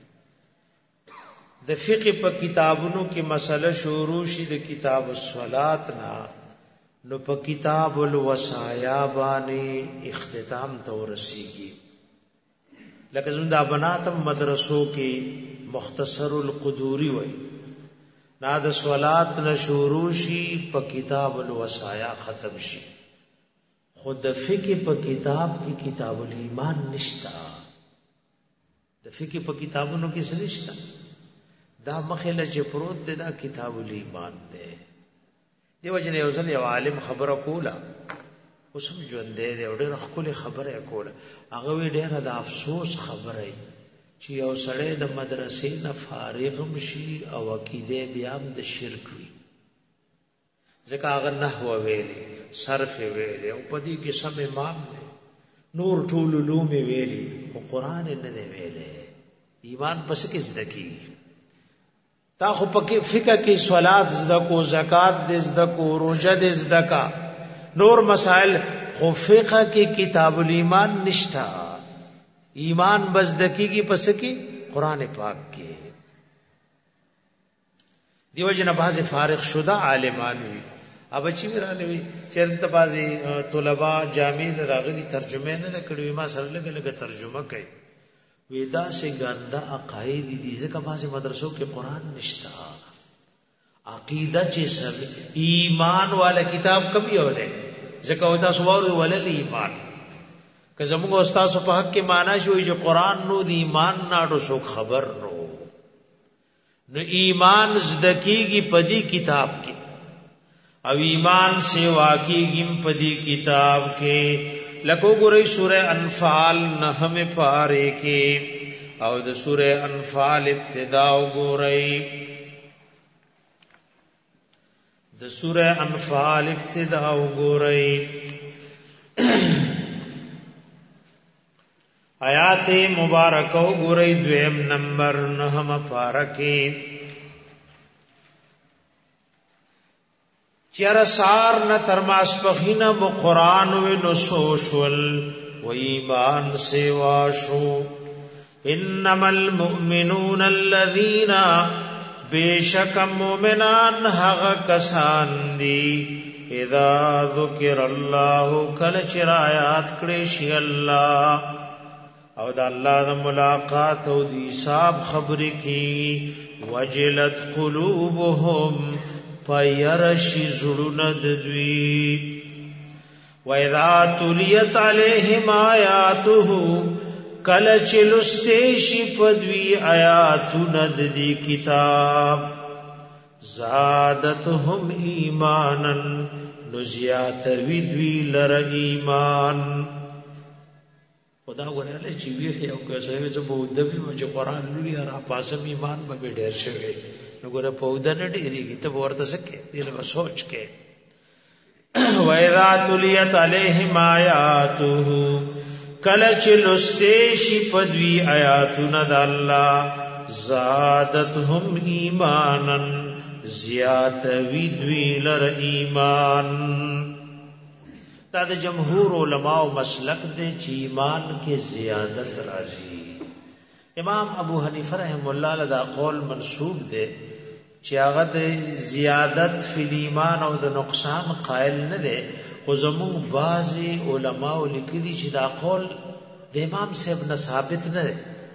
د فقه په کتابونو کې مسله شروع شي د کتاب الصلات نا، نو په کتاب الوصایا باندې اختتام ته ورسیږي. لکه زموږ د بناتم مدرسو کې مختصر القدوری وای، نا د صلات نه شروع شي په کتاب الوصایا ختم شي. خود د فقه په کتاب کې کتاب الایمان نشتا، د فقه په کتابونو کې څه نشتا. دا مخله چې پروت دی دا کتاب الایمان دی. دیو جن یو ځل یو عالم خبره کوله، اوسم ژوند دی ډېر خپل خبره کوله. هغه وی ډېر د افسوس خبره چې یو سړی د مدرسې نه فارغ مشي او عقیده بیا هم د شرک وي. ځکه هغه نحو ویلي، صرف ویلي او په دې کې سم امام دی، نور ټول علوم ویلي او قران نه دی ویلي. ایمان پس کې زده کی تا خو پکې فقہ کې صلات زده کو، زکات دې زده کو، روزه دې زده کا، نور مسائل خو فقہ کې کتاب الایمان نشتا. ایمان بس دکیږي پس کې قران پاک کې. دیو جن باز فارغ شدہ عالمان وی اب چې ورانوي چرته بازي طلبه جامع راغلي ترجمه نه کړوي، ما سره لګه ترجمه کوي. ودا سے ګنده عقاید دي ځکه بازي مدرسو کې قران نشتا. عقیده چې سب ایمان والا کتاب کم یو ده، ځکه ودا سوال ولل ایمان که زموږ استاد په حق کې معنا شوی چې قران نو دی ایمان ناړو څوک خبر نو ایمان زدکیږي په دې کتاب کې. او ایمان سیوا کیږي په دې کتاب کې. لکه ګورئ سورہ انفال 9 پاره کې او د سورہ انفال ابتدا وګورئ. د سورہ انفال ابتدا وګورئ. آیات مبارکه وګورئ 2 نمبر 9 پاره کې. چیر سار نہ ترماس پخینا بو قرآن و نسوشول و ایمان سیواشو. انما المؤمنون الذین بیشک مومنان حق کسان دی اذا ذکر اللہ کل چرایات کریشی اللہ او دا اللہ دا ملاقات او دی صاحب خبر کی وجلت قلوبهم فیرشی زڑند دوی وَإِذَا تُلِيَتْ عَلَيْهِمْ آیَاتُهُ کلچ لستیشی پدوی آیاتند دی کتاب زادتهم ایمانا نزیات ویدوی لر ایمان. خدا ورہلے چیوی خیاو کسوی زبا ادبی مجھے قرآن لولی را پاسم ایمان با بے ڈیر شوئے نگونا پودا نڈیری گی تب ورطا سکے دیل با سوچ کے. وَإِذَا تُلِيَتْ عَلَيْهِمْ آیَاتُهُ کلچ لستیشی پدوی آیاتنا دا اللہ زادتهم ایمانا زیات ویدوی لر ایمان. دا دا جمہور علماء و مسلک دے چی ایمان کے زیادت راضی. امام ابو حنیفہ رحم اللہ لدا قول منصوب دے چی آغد زیادت فی الایمان او دا نقصان قائل ندے. خزمون بعضی علماء لکلی چی دا قول دا امام سے ابن ثابت ندے.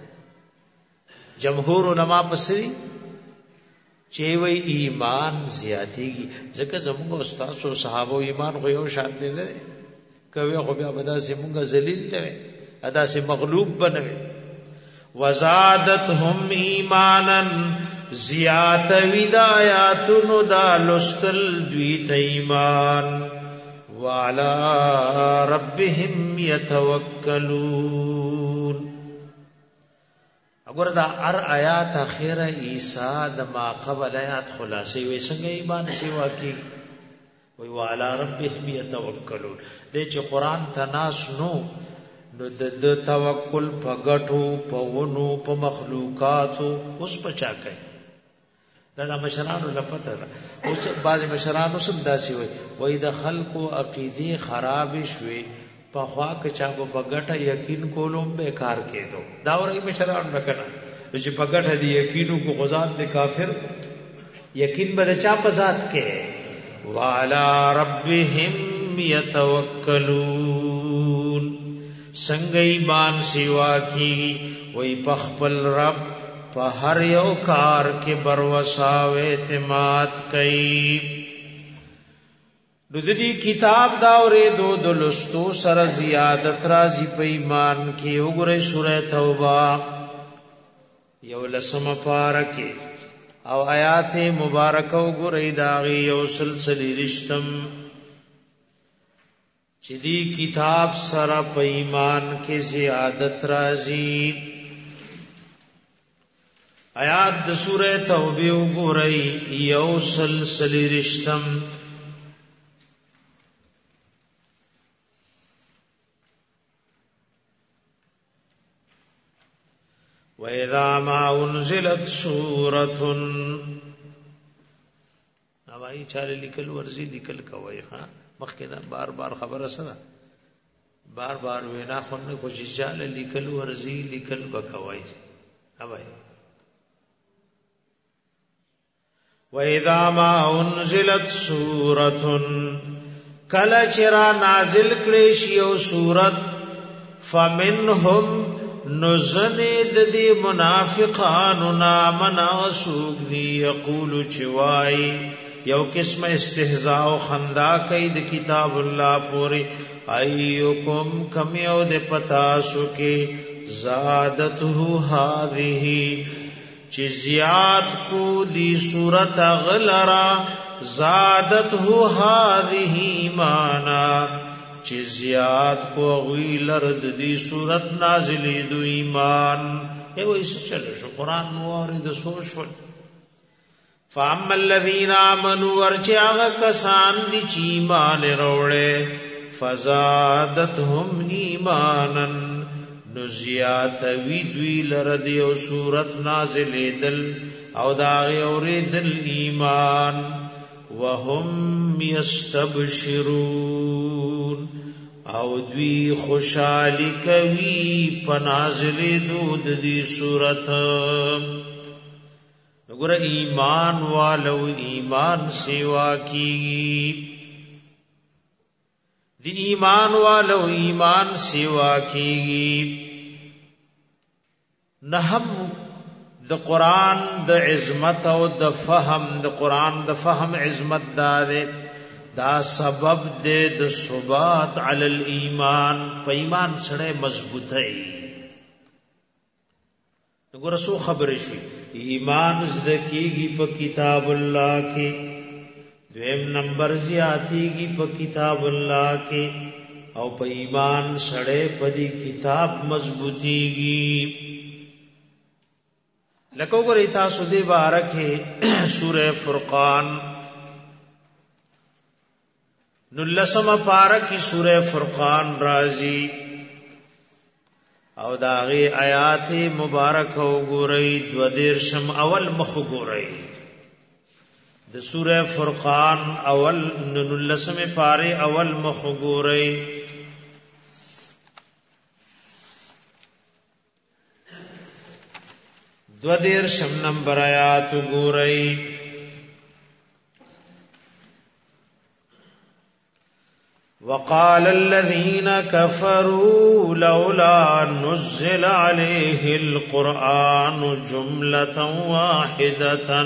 جمہور علماء پسری چی وی ایمان زیادی گی ذکر زمونگا استاذ و صحابہ و ایمان غیو شانتے ندے کوئی خوبیا بدا سے مونگا ذلیل نوے ادا سے مغلوب بنوے. وزادتهم ایمانا زیات ودایاتن دا لستل دویت ایمان وعلا ربهم یتوکلون. اگر دا ار آیات اخیر عیسیٰ دا ما قبل آیات خلاصی وی سنگ ایمان سیوا کی وی وعلا ربهم یتوکلون. دے چی قرآن تناس نو نو د توکل پا گٹو پا ونو پا مخلوقاتو اس پچا کئی دا مشرانو لپتا دا بعض مشرانو سم داسی ہوئی وی دا خلقو عقیدی خرابش ہوئی پا خواک چاپو پا گٹا یقین کولوم بیکار کے دو داو رئی مشرانو نکنا چی پا گٹا دی یقینو کو غزات دی کافر یقین با دا چاپ ذات کے وعلا ربهم یتوکلون. سنگ ایمان سیوا کی وی پخپل رب پا ہر یو کار کے بروساو اعتماد کئی. ندری کتاب داورے دو دلستو سر زیادت رازی پا ایمان کی. اگر سورہ توبہ یو لسم پارکی او آیات مبارکہ اگر داغی یو سلسلی رشتم چدی کتاب سرا پا ایمان کے زیادت رازی. آیات دا سورہ توبہ اگوری یو سلسلی رشتم وَإِذَا مَا أُنزِلَتْ سُورَةٌ نوائی چالے لکل ورزی لکل کوئی خان مخینا بار بار خبر سنا بار بار وینا خوننے کوشش چالے لکل ورزی لکل بکوائی نوائی. وَإِذَا مَا أُنزِلَتْ سُورَةٌ کل چرا نازل کریشیو سورت فَمِنْهُمْ نزند دی منافقاننا منا سوگ دی یقولو چوائی یو قسم استہزاء و خندا کئی دی کتاب اللہ پوری ایوکم کمیو دی پتاسو کے زادتہو ہادہی چی زیاد کو دی صورت غلرا زادته هذه ایمانا چی زیاد کو غوی لرد دی صورت نازلی دو ایمان ایسا چلے شو قرآن موارد سوچ شو فاما الذین آمنوا ورچی آغا کسان دی چی ایمان روڑے فزادتهم ایمانا نزیات ویدوی لردی او صورت نازلی دل او داغی اوری دل ایمان وهم یستبشرون او دوی خوشحالی کوي پنازلی دود دی صورت نگر ایمان والو ایمان سیوا کی دی ایمان والو ایمان سیوا کی نحم د قرآن د عظمت او د فهم د قرآن د فهم عظمت دا سبب دے د ثبات علی الایمان په ایمان سره مضبوطی وګوره سو خبرې شوي ایمان زده کیږي په کتاب الله کې دویم نمبر زیاتیږي په کتاب الله کې او په ایمان سره په دې کتاب مضبوطیږي لکه وګورئ تاسو دې بارکه سورہ فرقان نلسم پارکی سورہ فرقان رازی او داغی آیات مبارک ہو گورئی دو دیرشم اول مخ گورئی د سورہ فرقان اول نلسم پارے اول مخ گورئی دو دیرشم نمبر آیات گورئی وقال الذين كفروا لولا نزل عليه القرآن جملة واحدة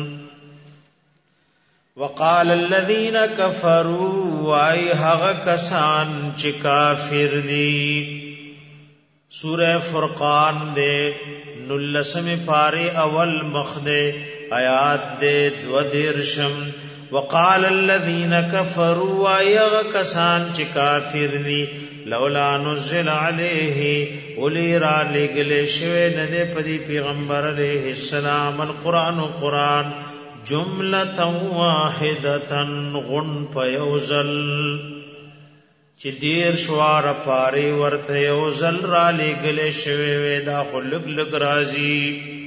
وقال الذين كفروا اي هغه کسان چې کافر دي سورہ فرقان دے نلسم پارے اول مخدے آیات دے دو دیرشم وقال الذين كفروا ايغ کسان چې کافر دي لولا نزل عليه ولي را لګل شوی نه دی پدی پیغمبر علیہ السلام القرآن قرآن جمله واحده غن پیوزل چې دیر شوار پاری ورته یوزل را لګل شوی ودا خلق لګ راضی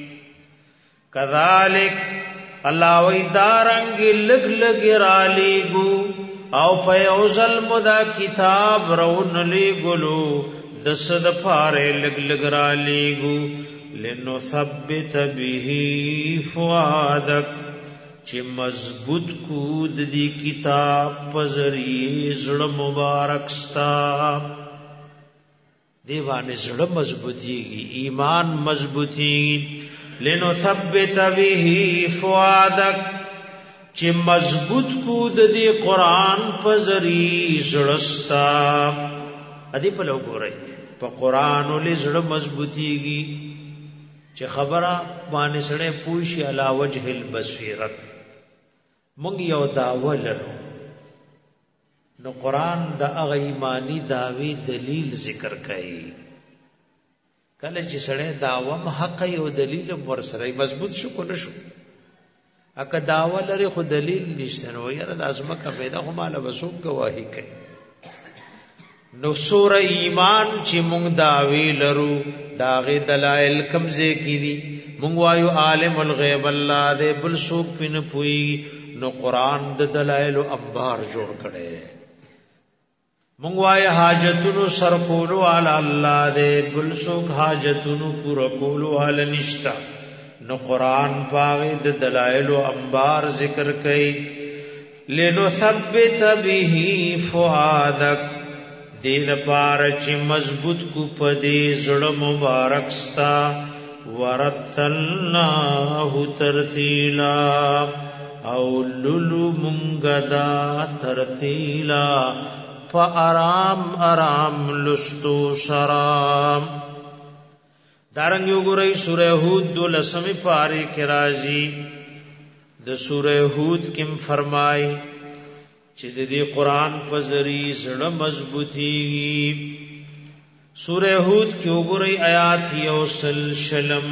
کذالک اللہ وی دارنگ لگ لگ را لیگو او پیوزل مدا کتاب رون لیگلو دسد پارے لگ لگ را لیگو لنثبت به فؤادک چی مضبوط کود دی کتاب پزری زڑ مبارک ستا دیوان زڑ مضبوطی گی ایمان مضبوطی گی لنثبت به فؤادک چې مضبوط کو د دې قران په ذری زړستا ادي په لوګورای په قران ولې زړه مضبوطیږي چې خبره باندې سره پوښي علا وجه البصیرت مونږ یو داول نو قران د هغه ایمانی داوی دلیل ذکر کړي کله چې سړی داوم حق یو دلیل ور سره مضبوط شو کو نشو اکه داوا لري خو دلیل نشته نو یاره د ازمکه پیدا خو مال وسوم گواہی کوي نو سور ایمان چې مونږ داوی لرو داغه دلائل کمزه کیدی مونږ وایو عالم الغیب الله دې بل سوق پن پوي نو قران د دلائل انبار جوړ کړي مونږ وای حاجتونو سر کولو علی الله دې بل سوک حاجتونو پورا کولو علی نشتا نو قران پاغه د دلائل او انبار ذکر کئ لنثبت به فؤادک دې لپاره چې مضبوط کو پدې زړه مبارک ستا ورتلناه ترتیلا او لولو منغدا ترتیلا فارام ارام لستو سرام دارنګ یو ګورئ سورہ ہود دلسم پارے کې راځي د سوره هود کې فرمای چې د دې قران په ذریعہ زړه مضبوطی. سوره هود کې وګورئ آیات یوسل شلم.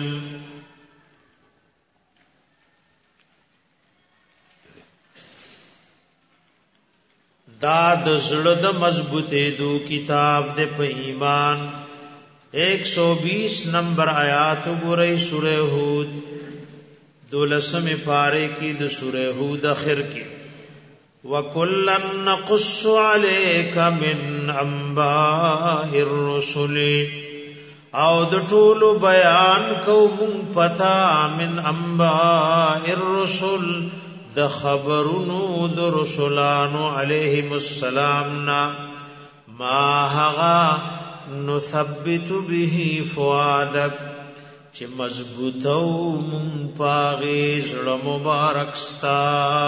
دا د زړه د مضبوطې دو کتاب د په ایمان. 120 نمبر آیات وګورئ سوره هود 12 پاره کې د سوره هود اخر کې وَكُلًّا نَّقُصُّ عَلَيْكَ مِنْ أَنبَاءِ الرُّسُلِ او د ټولو بیان کوم پتا من انباء الرسل د خبرونو د رسولانو علیهم السلام نا ما هغا نثبت به فؤادک چې مضبوطو مون پاغي زړه مبارک ستا.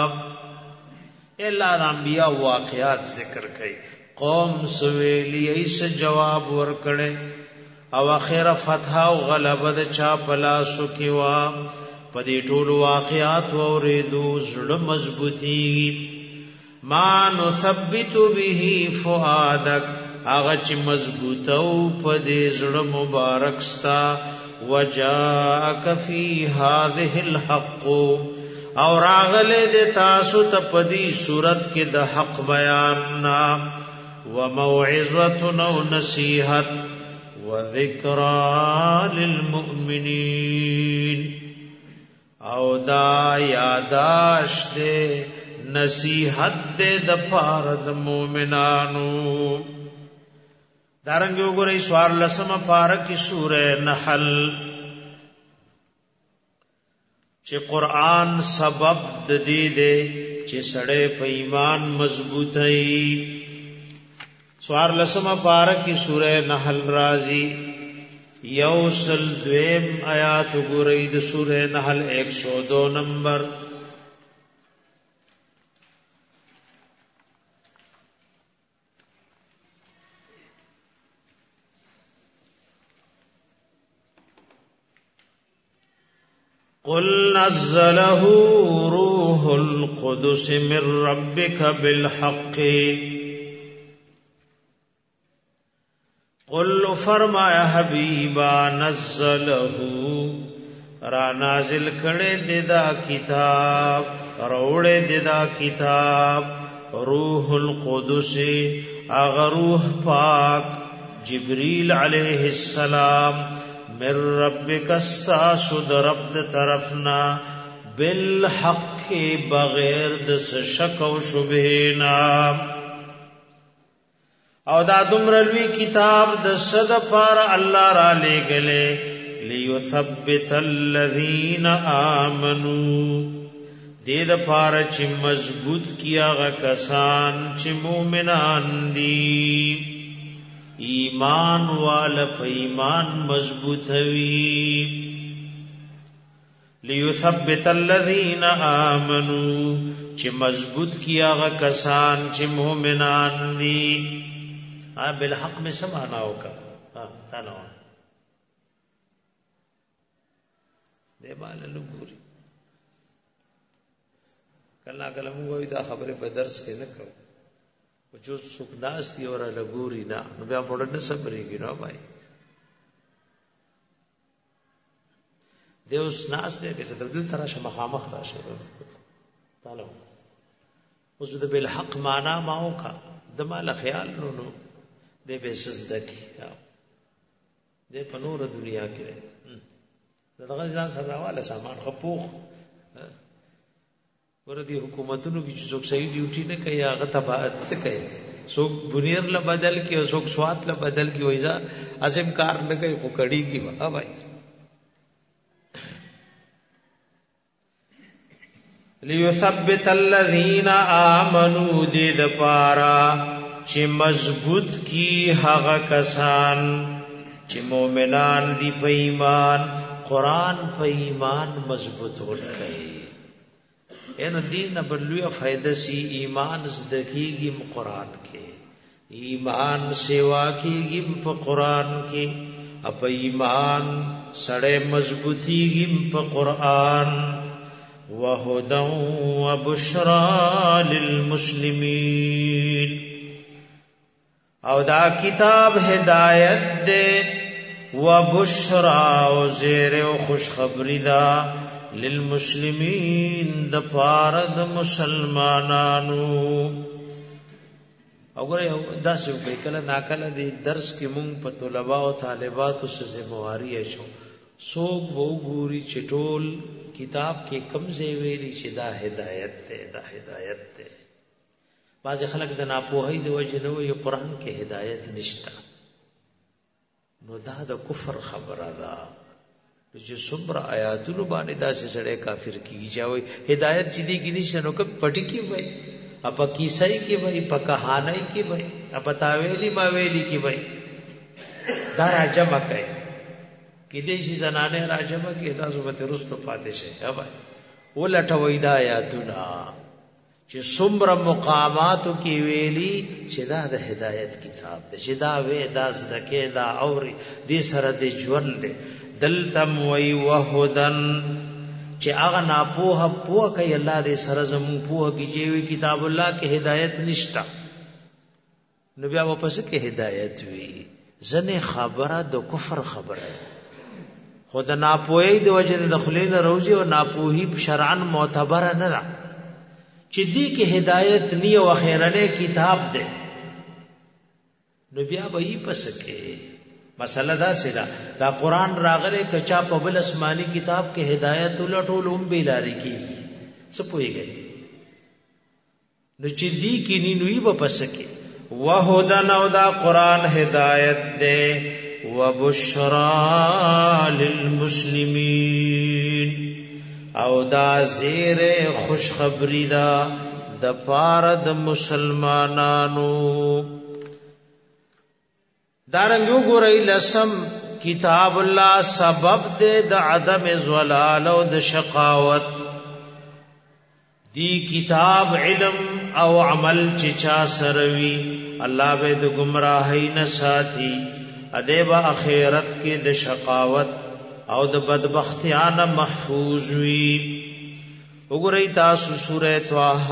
الا انبیاء واقعات ذکر کړي قوم سویلی ایس جواب ورکړي او اخر فتح او غلبه د چا پلاسو کې وا پدې ټول واقعات اوریدو زړه مضبوطی. ما نثبت به فؤادک هغه چې مضبوطو پدې زړه مبارک ستا. وجاءک فی هذه الحق او راغله د تاسو ته پدی صورت کې د حق بیان نا وموعظه او نصیحت وذکرى للمؤمنین او دا یاداش دے نصیحت دے د پاره د مؤمنانو. دارنګ وګورئ سوار لسم پاره کې سورہ نحل چې قرآن سبب د دې دی چې سړی په ایمان مضبوطی. سوار لسم پاره کې سورہ نحل رازی یوسل دویم آیات وګورئ د سورہ نحل 102 نمبر. قل نزله روح القدس من ربك بالحق. قل فرمایا حبیبا نزله را نازل کړه ددا کتاب روړه ددا کتاب روح القدس اغه روح پاک جبريل علیہ السلام من ربک استاسد رب طرفنا بالحق بغیر د شک او شبهنا. او دا دمرلوی کتاب د صد پر الله را لګلې ليثبت الذين امنوا دې د پار چې مضبوط کیا غ کسان چې مؤمنان دي ایمان وال په ایمان مضبوط وي. ليثبت الذين امنوا چې مضبوط کیا غ کسان چې مؤمنان دي. بالحق میں سمانا ہوگا تانا دے مال لګوري کله کله موږ دا خبره په درس کې نه کوو او جو سکناس دی اور لګوري نه نو بیا په ډېر صبرېږي نو بھائی دیوس ناس دې چې د دل تر شه مخامخ راشه تعالی اوس د بالحق معنا ماو کا د مال خیال نو دے بے سزدکی دے په نور دنیا کې دغه ځان سره راواله سامان خپوخ وردی حکومتونو کې چې څوک صحیح ډیوټي نه کوي هغه تبعات څه کوي څوک بنیر له بدل کې او څوک سوات له بدل کې وایزا ازم کار نه کوي خو کړي کی واه بھائی. ليثبت الذين آمنوا دې د پارا چې مضبوط کی هغه کسان چې مؤمنان دي په ایمان قران په ایمان مضبوط ورکړي. ان دین بلوی فائدہ سی ایمان زدکیږي قران کې ایمان سیوا کیږي په قران کې اپ ایمان سړې مضبوطیږي په قران. وهدى وبشرى للمسلمین او دا کتاب ہدایت دے وبشرى او زیر او خوشخبری دا للمسلمین د پارد مسلمانانو. وګوره دا څه کوي کله ناکله د درس کې مونږ په طلباء او طالباتو سره ذمہواری شو څوک وو ګوري چټول کتاب کې کم ځای ویلي چې دا هدایت ده دا هدایت ده. بعض خلک د ناپوهۍ د وجه نه وي قرآن کې هدایت نشته نو دا د کفر خبره ده چې څومره آیاتونو باندې داسې سړی کافر کیږي چې هدایت چې دی کې نشته نو کب پټی کې وای اپا کیسای کې وای په کہانی کې وای اپا تاویلی ماویلی کې وای دا راجمه کوي کې دې شي زنانه راجمه کې تاسو به رستو پاتې شي هاوای ولټوي دا آیاتونه چې څومره مقاماتو کې ویلي چې دا د هدایت کتاب دی چې دا وې دا زدکه دا اوري دې سره د ژوند دی دلتم وی وهدن چې هغه ناپوه پوه کوي الله دې سره زمون پوه کیږي وی کتاب الله کې هدایت نشتا نو بیا واپس کې هدایت وی زنه خبره د کفر خبره خود ناپوهی د وجه د خلین روزي او ناپوهی شرعن معتبر نه ده چې دې کې هدایت نی او خیرنه کتاب ده نو بیا به یې پس کې مسله دا سیدا دا قران راغله کچا په بل آسمانی کتاب کې هدایت ولټول هم بیلاری کی څه پويږي نو چې دی کې نینوي به پسکه وهدن او دا قران هدایت ده وبشرى للمسلمین او دا زیر خوشخبری دا د پاره د مسلمانانو. دارنګو ګورئ لسم کتاب الله سبب دے د عدم زلال او د شقاوت دی کتاب علم او عمل چې چا سروي الله به د گمراهی نه ساتي ادیبا اخرت کې د شقاوت او د بدبختیانه محفوظ وي. وګورئ تاسو سورۃ طه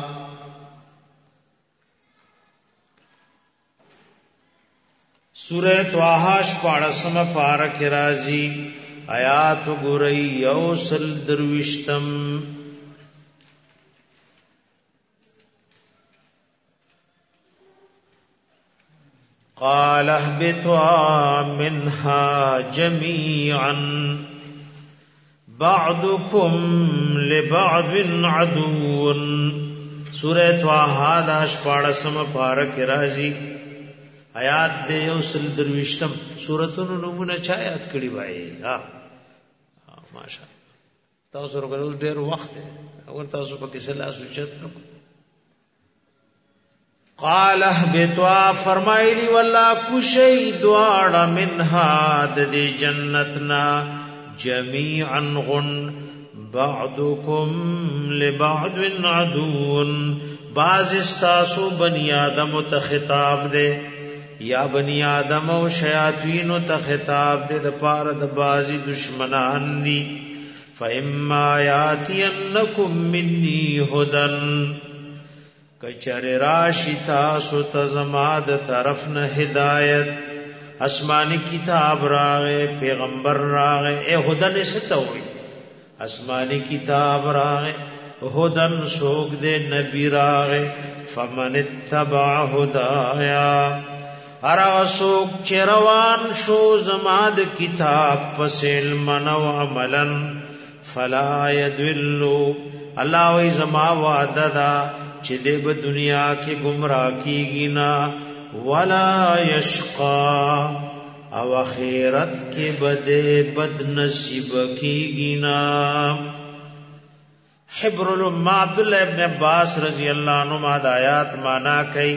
سورۃ طه 14 پارہ کې راځي آیات ګورئ یوسل درويشتم قال اهبطوا منها جميعا بعضكم لبعض عدو. سورۃ طه 14 پارہ کې راځي آیات دے یوسل درویشتم سورتونو نمونه چا آیات کړي وای ها ماشاء تاسو ورغلو ډیر وخت اور تاسو په کې سلا سوچت نو قال اهبطوا فرمایلی والله کوشي دواړه منها د جنتنا جميعا غن بعضكم لبعض عدو. بعض استاسو بنی آدم ته خطاب دے یا بنی آدم او شیاطین ته خطاب دے د پاره د بازی دشمنان دی. فاما یاتینکم منی هدن کچر راشتا سو تزماد طرف نه هدایت آسمانی کتاب راغه پیغمبر راغه اے هدن ستوي آسمانی کتاب راغه هدن سوق دے نبی راغه فمن اتبع هدایا ارا سوق چروان شو زماد کتاب پسل منو عملن فلا يدل الله وی زما وعده دا چې دې په دنیا کې گمراه کیږي نا ولا یشقا او اخرت کې بد نصیب کیږي نا. حبر الامه عبد الله ابن عباس رضی اللہ عنہما آیات مانا کئی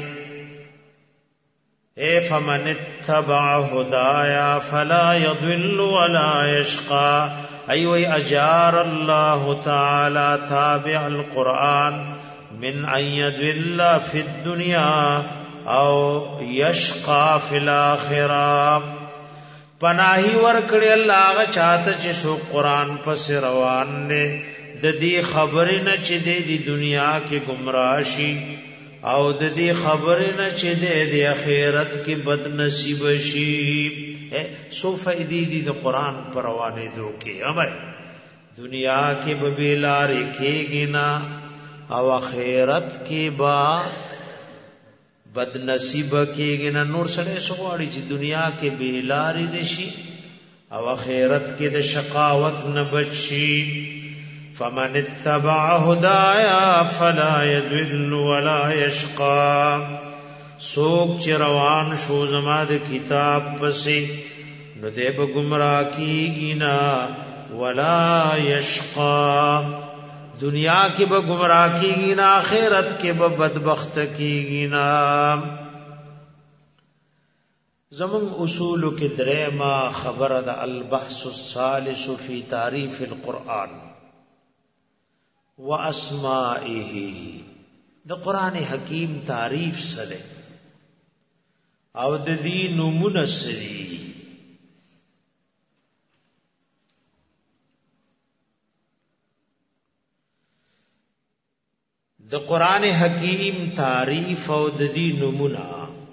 اے فمن اتبع هدایا فلا يضل ولا يشقى ایوی اجار اللہ تعالی تابع القرآن من ان يضل في الدنيا او يشقى في الاخرة. پناهي ورکړي الله هغه چاته چې سو قران پس روان نه د دې خبرې نه چې د دنیا کې گمراه شي او د دې خبرې نه چې د آخرت کې بد نصیب شي. سو فائدې دي د قران پر روانې دوکې اوبای دنیا کې به بیلارې کېږي نه او آخرت کې با بد نصیب کېږي نه. نور سره سغواړي چې دنیا کې بیلارې نشي او آخرت کې د شقاوت نه بچي. فمن اتبع هدايا فلا يضل ولا يشقى. سوک چې روان شو زما د کتاب پسې نو دې به گمراه کیږي نه ولا يشقى. دنیا کې به گمراه کیږي نه آخرت کې به بدبخت کیږي نه. زمون اصول کې درېما خبره د البحث الثالث فی تعریف القرآن واسمائه. د قران حکیم تعریف سره او د دې نمونه سری. د قران حکیم تعریف او د دې نمونه.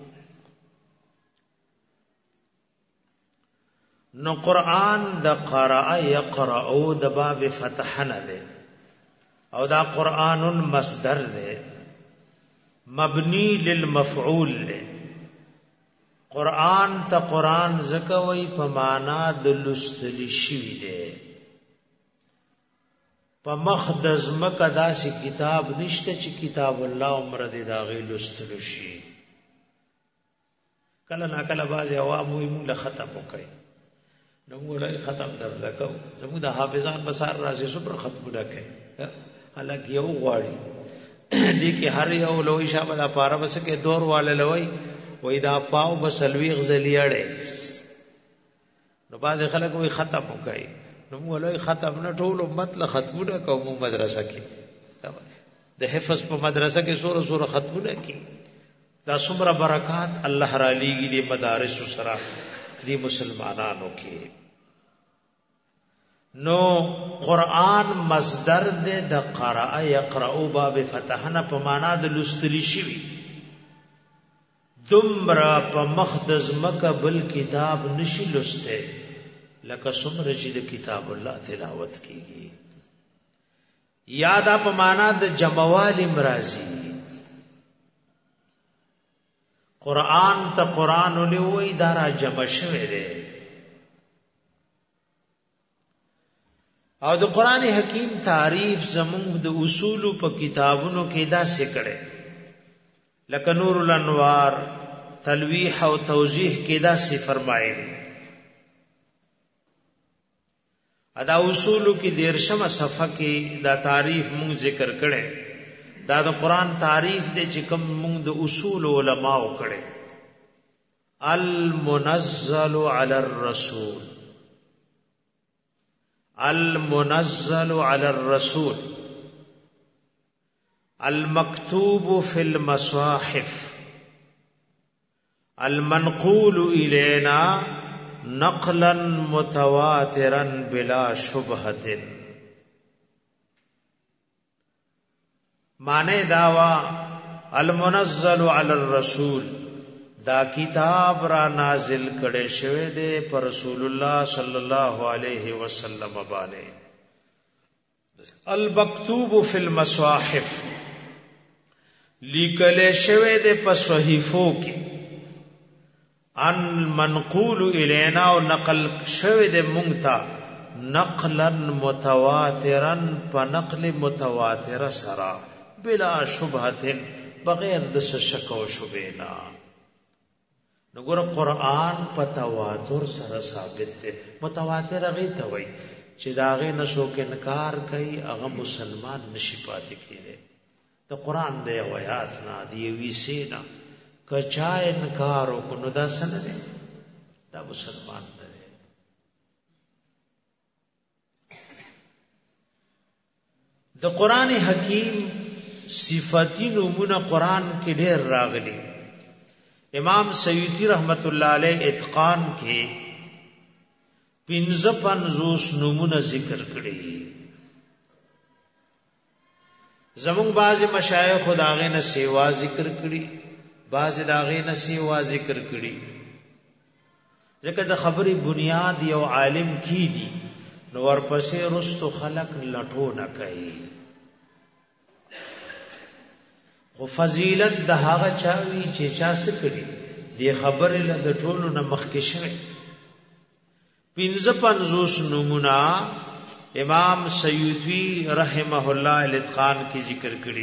نو قران د قرأ یقرأ او د باب فتح نه ده او دا قرآن مصدر ده مبنی للمفعول ده. قرآن تا قرآن زکوی پا مانا دلستلی شوی ده. پا مخدز مکدا سی کتاب نشته چی کتاب اللہ عمر ده داغی لستلو شی. کلا نا کلا بازی عواموی مونگ ختم ہو کئی نمو لئی ختم در لکو زمو دا حافظان بسار رازی سپر ختم لکے حالانکہ یو غواړي دې کې هر یو لوی شابه دا پاره بس کې دور والے لوی وې دا پاو بسلوي غزلیاړې. نو باز خلک وې ختم وکړي نو موږ ختم نه ټول امت له ختمونه کوم مدرسه کې د حفظ په مدرسه کې سوره سوره ختمونه کې دا څومره برکات الله را لېږي د مدارس سره دې مسلمانانو کې. نو قرآن مصدر دے د قرأ یقرأ باب فتحنا په معنا د لستلی شوی. دمرا په مخدز مکه بل کتاب نشي لسته لکه څومره چې د کتاب الله تلاوت کیږي. یادا په معنا د جموال امرازی. قرآن ته قرآن ولوي دارا جمع شوی دی. او د قران حکیم تعریف زمونږ د اصول په کتابونو کې دا سکړه لکه نور الانوار تلویح او توضیح کې دا سی فرمایي. ادا اصول کې دیرشمه صفحه کې دا تعریف مونږ ذکر کړي. دا د قران تعریف دی چې کوم مونږ د اصول علماء کړي. المنزل علی الرسول المنزل على الرسول المكتوب في المصاحف المنقول إلينا نقلا متواترا بلا شبهة. معنی داوا المنزل على الرسول دا کتاب را نازل کړي شوی دی پر رسول الله صلی الله علیه وسلم باندې. المکتوب فی المصاحف لیکل شوی دی په صحیفو کې. ان منقول الینا او نقل شوی دی مونږ ته نقلا متواترا په نقل متواتر سرا بلا شبهه بغیر د شک او شبهه نه. نګور قرآن په تواتر سره ثابت دی. متواتر هغه ته وایي چې دا هغه نشو کې انکار کوي هغه مسلمان نشي پاتې کېږي. د قرآن د آیات نه دی وی سینا کچا انکار وکړو دا سن دی دا مسلمان نه دی. د قرآن حکیم صفاتی نمونه قرآن کې ډېر راغلي. امام سیوطی رحمت اللہ علیہ اتقان کے 55 نمونه ذکر کړي. زمون بعض مشایخ خداغه نه سیوا ذکر کړي، بعض داغه نه سیوا ذکر کړي. ځکه د خبرې بنیاد یو عالم کی دي، نو ورپسې رستو خلق لټو نه کوي. خو فضیلت د هغه چاوي چې چا سکړي دی خبرې له د ټولو نه مخکې شوی. 55 نمونه امام سیوطی رحمه الله الاتقان کی ذکر کړي.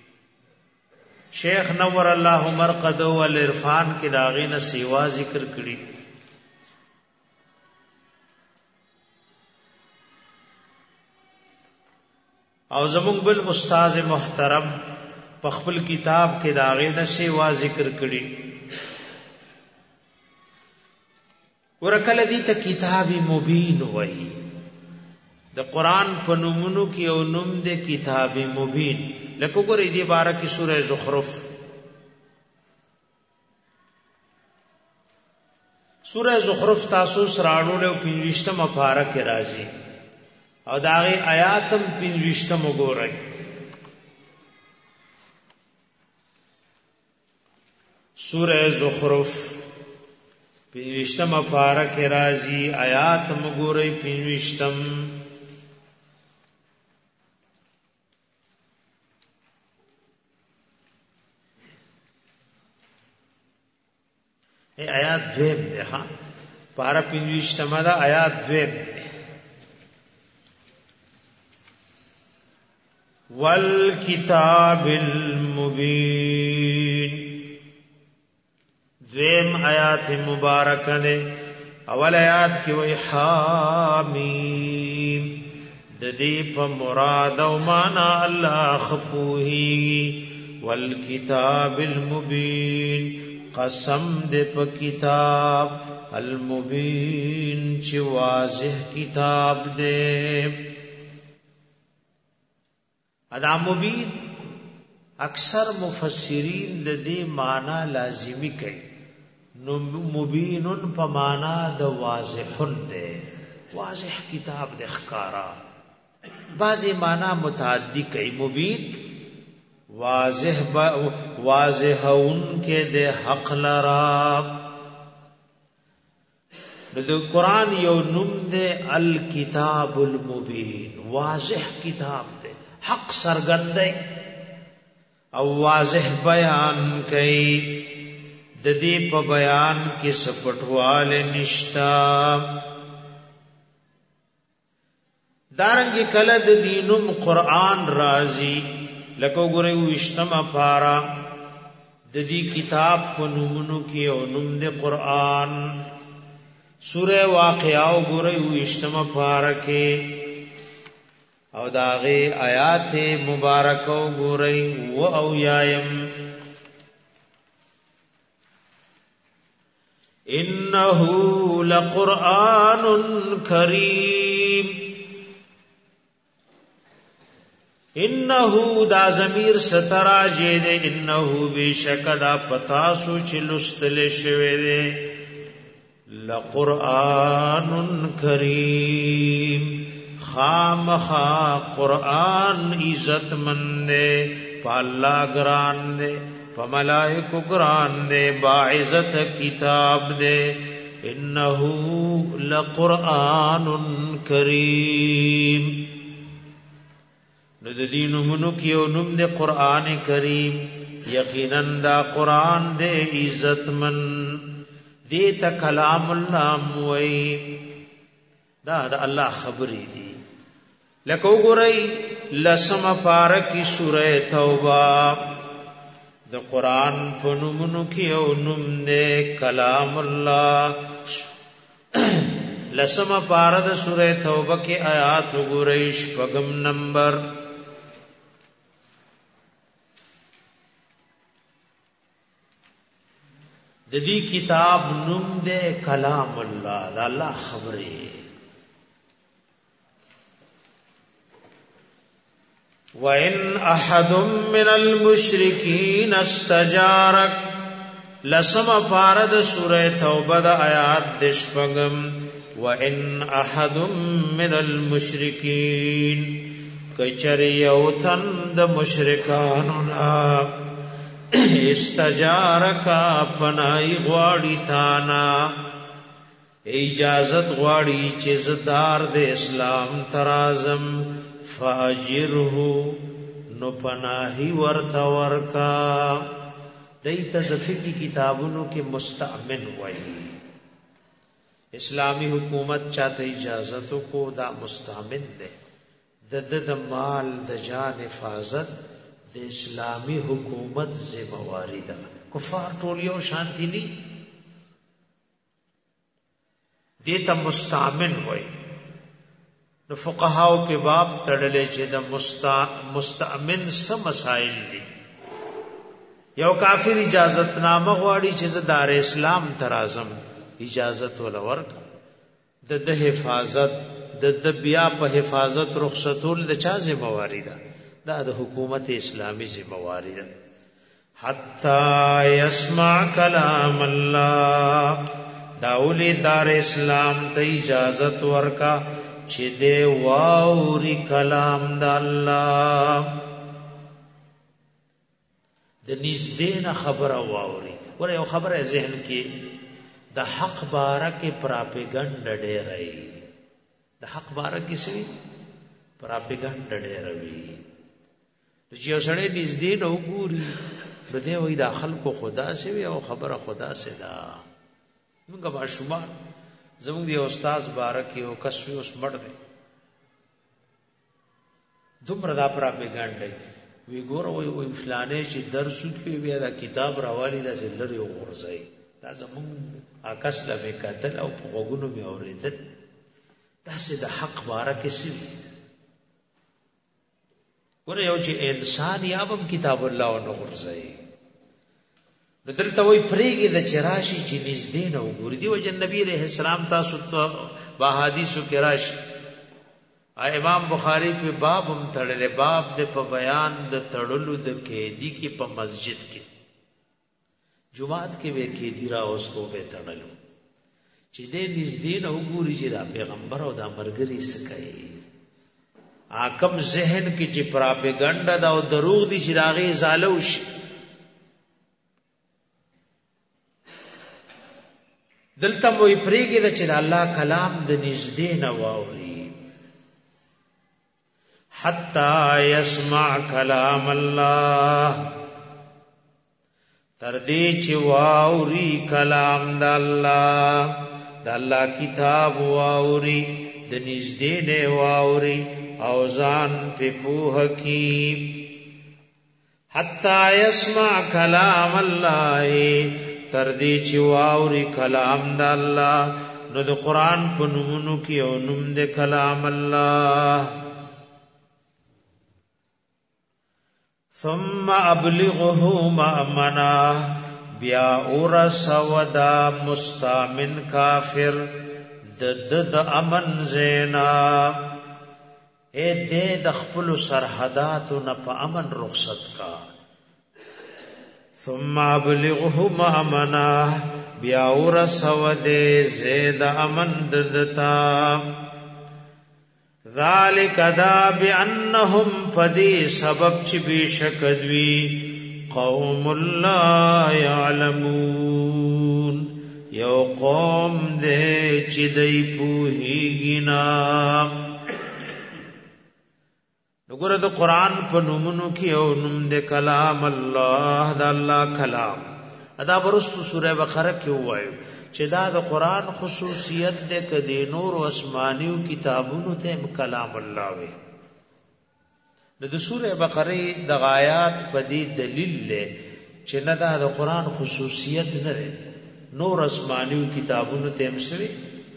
شیخ نور الله مرقده والعرفان کې داغې نه سیوا ذکر کړي. او زمون بل استاد محترم په خپل کتاب کې داغې نه سیوا ذکر کړي. ورکل دي ته کتاب مبین وایي. د قران په نومونو کې او نوم د کتاب مبین. لکه ګورې دې باره کې سوره زخرف، سوره زخرف تاسو سراړو له 25مه پاره کې راځي او داغه آیاتم 25مه وګورئ. سوره زخرف 25مه پاره کې راځي، آیات وګورئ 25م. آیات دویم ده ها، پارا 25مه دا آیات دویم ده. والکتاب المبین، دویم آیات مبارکه ده. اول آیات کی وی حامیم، د دې په مراد او معنا الله خپوهی. والکتاب المبین، قسم دې په کتاب المبین چې واضح کتاب دې. ادا مبین اکثر مفسرین د دې معنا لازمی کوي. نو مبینن په معنا د واضحن دې، واضح کتاب دې ښکارا. بعضی معنا متعدی کوي. مبین واضح ان کے دے حق لرا. د قرآن یو نوم دے الکتاب المبین، واضح کتاب دے، حق سرګند دے او واضح بیان کئی. د دې په بیان کې سپټواله نشتا. دارنګ کله د دینم قرآن رازی لکه ګورې وشتمه پارا د دې کتاب په نومونو کې او نوم د قرآن. سوره واقعه ګورې وشتمه پارا کې او داغه آیات مبارکه ګورې و او یایم. انه لقرآن کریم. انه دا ضمیر سترا جید، انه بشک دا پتا سوچ لستل شوی دے. لقرآن کریم، خامخا قرآن عزت مند دے، پا اللہ گران دے، پا ملائکو گران دے، باعزت کتاب دے. انه لقرآن کریم. نو د دین نومونو کې او نوم د قران کریم. یقینا دا قران دې عزت من دې ته کلام الله موي. دا د الله خبرې دي. لکه وګورئ لسم پارکی سوره توبه، د قران په نومونو کې او نوم دې کلام الله. لسم پارد سوره توبه کې آیات وګورئ 6 نمبر. د دې کتاب نوم دې کلام الله، دا الله خبره. وَإِنْ أَحَدٌ مِّنَ الْمُشْرِكِينَ اسْتَجَارَكَ. لسم پارد سورہ توبہ دا آیات دشپگم. وَإِنْ أَحَدٌ مِّنَ الْمُشْرِكِينَ کچری یو تن د مشرکانونا استجارکا پنای غواړي تانا اجازت غواړي چې زدار د اسلام ترازم فاجره نو پناهي ورتا ورکا دیت د فقہی کتابونو کې مستأمن وایي اسلامی حکومت چاته اجازت کو دا مستأمن ده د مال د جان حفاظت د اسلامی حکومت ذمہ واری ده کفار ټول یو شانتی ني دیتا مستأمن وای نو فقهاو په باب تړلې چې د مستأمن سم مسائل دي یو کافر اجازت نامه غواړي چې دار اسلام ترازم اجازت ولا ورک د حفاظت د بیا په حفاظت رخصتول د چا ذمہ واری ده دا د حکومت اسلامی ذمہ واری ده حتا يسمع كلام الله داولی دار اسلام ته اجازت ورکا چې دی واوري کلام د الله د نږدې خبره واوري ور یو خبره ذهن کې د حق بارکه پراپګاندا ډېرای د حق بارکه سي پراپګاندا ډېروي چې یو سړی نږدې نو ګوري بده وي د خلکو خدا سي او خبره خدا سي دا موږ به شومان زموږ دی استاد بارکه او کسوي اوس مړ دی دومره دا پراپګاندا وی ګوره وی فلانه چې درس کوي بیا دا کتاب راوالي دا لري ورځي دا زمون آکاس لا وکاتل او په وګونو می اوریدل دا سه د حق بارکه سي ګوره یو چې انسان یابم کتاب الله او ورځي دلته وی پریږي د چراشی چې نږدې نه وګوري دی او نبی رحم السلام تاسو ته با حدیثو کې راشي امام بخاری په باب هم تړلې باب د په بیان د تړلو د قیدی کې په مسجد کې جمعات کې به قیدی را اوس کو به تړلو چې دې نږدې نه وګوري چې دا پیغمبر او دا مرګري سکي اکم ذهن کې چې پراپګاندا دا او دروغ دي چې راغي زالوش دلته وې پریږي چې الله کلام د نږدې نه واوري حتا يسمع كلام الله تر دې چې واوري کلام د الله کتاب واوري د نږدې نه واوري او ځان په پوه کی حتا يسمع كلام الله تر دې چې واوري کلام د الله نو د قران په نومونو کې او نوم د کلام الله ثم ابلغه مأمنا بیا ورس ودا مستامن کافر د امن زینا اے د خپل سرحدات نه په امن رخصت کا ثم ابلغه مأمنا بیا ورس ود زید امن دتا ذالک دا بانهم فدی سبب چې بشکدوی قوم لا يعلمون یو قوم دې چې دای پوهیږي نا وګوره د قران په نومونو کې او نوم د کلام الله د الله کلام ادا ورستو سوره بقره کې وایو چې دا د قران خصوصیت ده کدي نور او اسمانیو کتابونو ته کلام الله وي د سوره بقره د آیات په دې دلیل له چې نه دا د قران خصوصیت نه ده نور اسمانیو کتابونو ته مسوي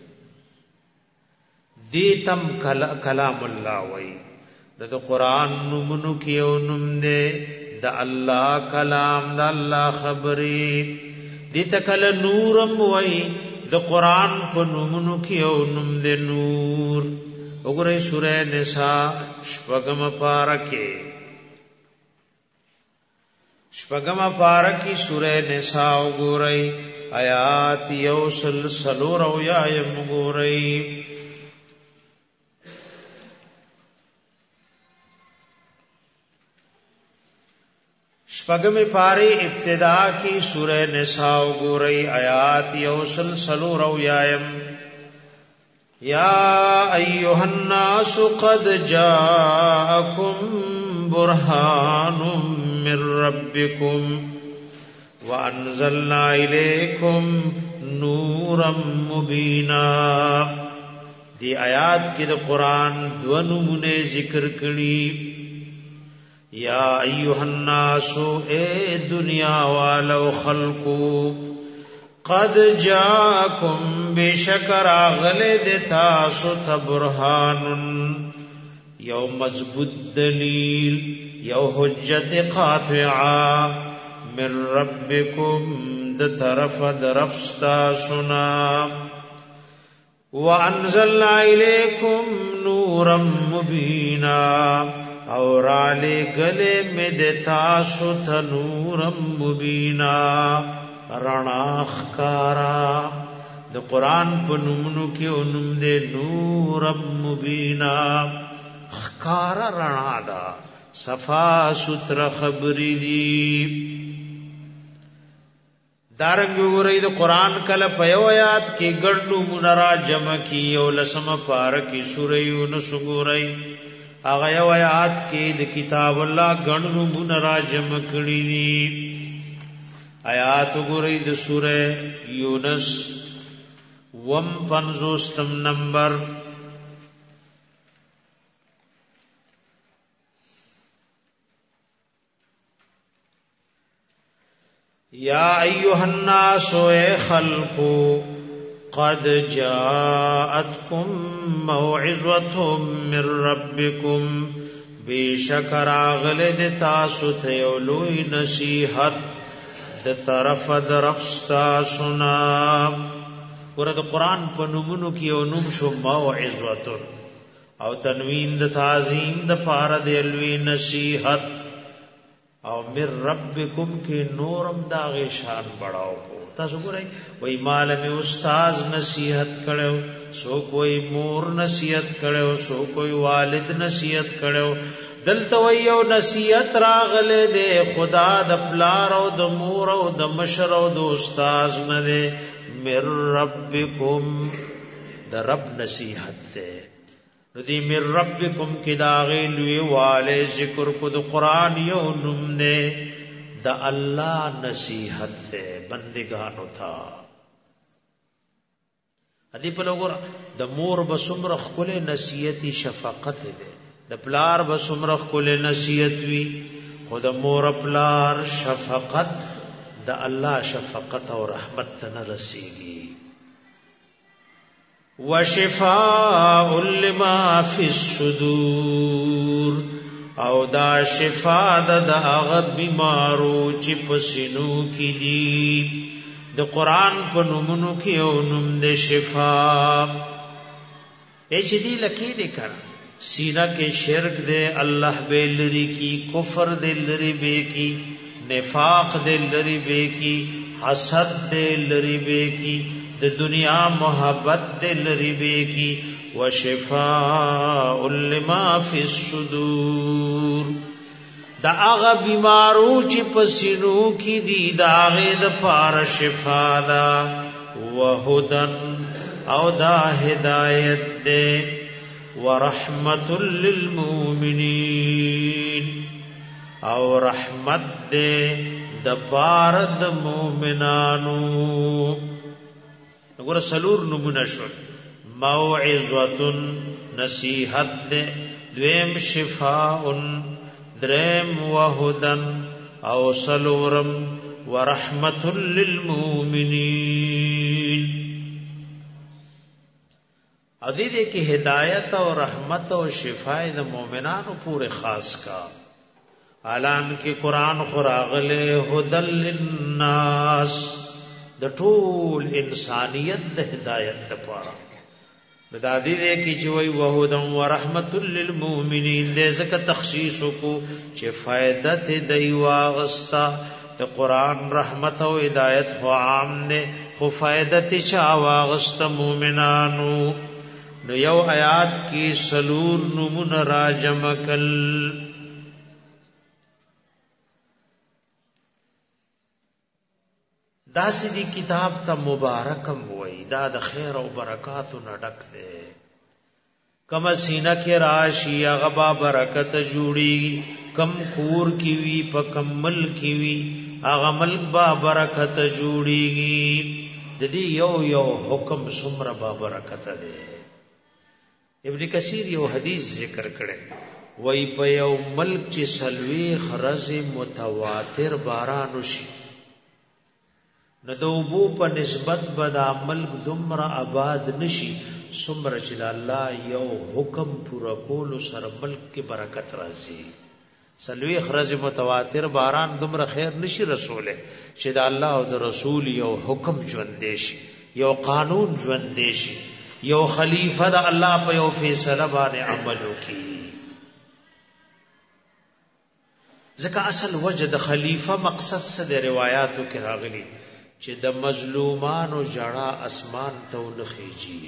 دې تم کلام الله وي د قران نومونو کې او نوم ده د الله کلام د الله خبري دې تکل نورم وای د قران په نومونو کې او نوم د نور وګورئ سورہ نساء شپږم پارکه شپږم پارا کی سورہ نساء وګورئ آیات یوسل سلور او یایم وګورئ شپږم پاری ابتدا کی سورہ نساء وګورئ آیات یوسل سلور او یایم یا ایها الناس قد جاءکم برهان من ربکم وانزلنا الیکم نورا مبینا دی آیات کې د قران دو نمونه ذکر کړي یا ایها الناس اے دنیا والو خلقو قد جاءکم بشکر اغلد تاسو تبرهان یو مضبوط دلیل یو حجت قاطعه من ربکم د طرف درفستا سنا وانزلنا الیکم نورا مبینا اور علی گلے میں دیتا سوت نورا مبینا رناخ کارا د قرآن په نومونو کې اونم دے نورا مبینا خکارا رنا دا صفا ستر خبری دی دارنګ وګورئ د قران کله په یو آیات کې ګڼو منرا جمع کی او لسم پار کی سورہ یونس وګورئ هغه یو آیات کې د کتاب الله ګڼو منرا جمع کړی دي آیات وګورئ د سورہ یونس 55 نمبر یا ایها الناس اے خلقو قد جاءتکم موعظه من ربکم بیشکر اغلد تاسو ته لوی نصیحت د طرف درفستا سنا ورته قران په نومونو کې او نوم شو موعظه او تنوین د تعظیم د فار د لوی نصیحت او مر ربکم کی نورم داغ شان بڑاو کو تاسو ګورئ وای مال می استاد نصیحت کړو سو کوئی مور نصیحت کړو سو کوئی والد نصیحت کړو دلته ویو نصیحت راغله دے خدا د پلار او د مور او د مشر او د استاد نه دے مر ربکم د رب نصیحت ده ردی من ربکم کی داغی لوی والے ذکر کو دو قرآن یو نم نے دا اللہ نصیحت دے بندگانو تھا ادی پلوگر دا مور بسمرخ کل نصیحتی شفاقت دے دا پلار بسمرخ کل نصیحت وی خود مور پلار شفاقت دا اللہ شفاقت اور رحمت نرسیگی وشفاء لما فی الصدور او دا شفاء دا هغه بیمارو چې پسینو کې دي د قران په نومونو کې او نوم د شفاء چې دی لکې لیکل سینہ کې شرک دے الله به لری کی کفر دے لری به کی نفاق دے لری به کی حسد دے لری به کی د دنیا محبت دل ربی کی وشفاء لما فی الصدور دا اغا بیمارو چی پسینو کی دی دا غید پار شفا دا وہدن او دا ہدایت دے ورحمت للمومنین او رحمت دے دا پارد مومنانو نگور سلور نمونه شد موعظه نصیحت دے دویم شفاء درم وهدن او سلورم ورحمت للمؤمنین ادیدے کی ہدایت اور رحمت اور شفاء د مومنانو پورے خاص کا اعلان کی قرآن خراغل هدل للناس د ټول انسانیت د هدایت لپاره دا دې کې چې وای وهدن ورحمت للمؤمنین دې زکه تخصیص کو چې فائدہ ته دی واغستا ته قران رحمت او ہدایت هو عام نه خو فائدہ ته چا واغستا مؤمنانو نو یو آیات کې سلور نمون راجمکل دا سدي کتاب ته مبارکم وای دا د خیر او برکاتو نه ډک دی کما سینه کې راشي هغه برکت جوړي کم کور کی وی په کمل کی وی هغه ملک با برکت جوړيږي د دې یو حکم سمره با برکت دی ابن کثیر یو حدیث ذکر کړي وای په یو ملک چې سلوي خرز متواتر باران وشي نو دوبو په نسبت بد عمل دمر آباد نشي سمره چې الله یو حکم پورا کول سره ملک کې برکت راځي سلوی خرز متواتر باران دمر خیر نشي رسوله چې د الله او د رسول یو حکم ژوند شي یو قانون ژوند شي یو خلیفہ د الله په یو فیصله باندې عمل وکي ځکه اصل وجه د خلیفہ مقصد څه د روایتو کې راغلي چې د مظلومانو جړه اسمان ته ونخیږي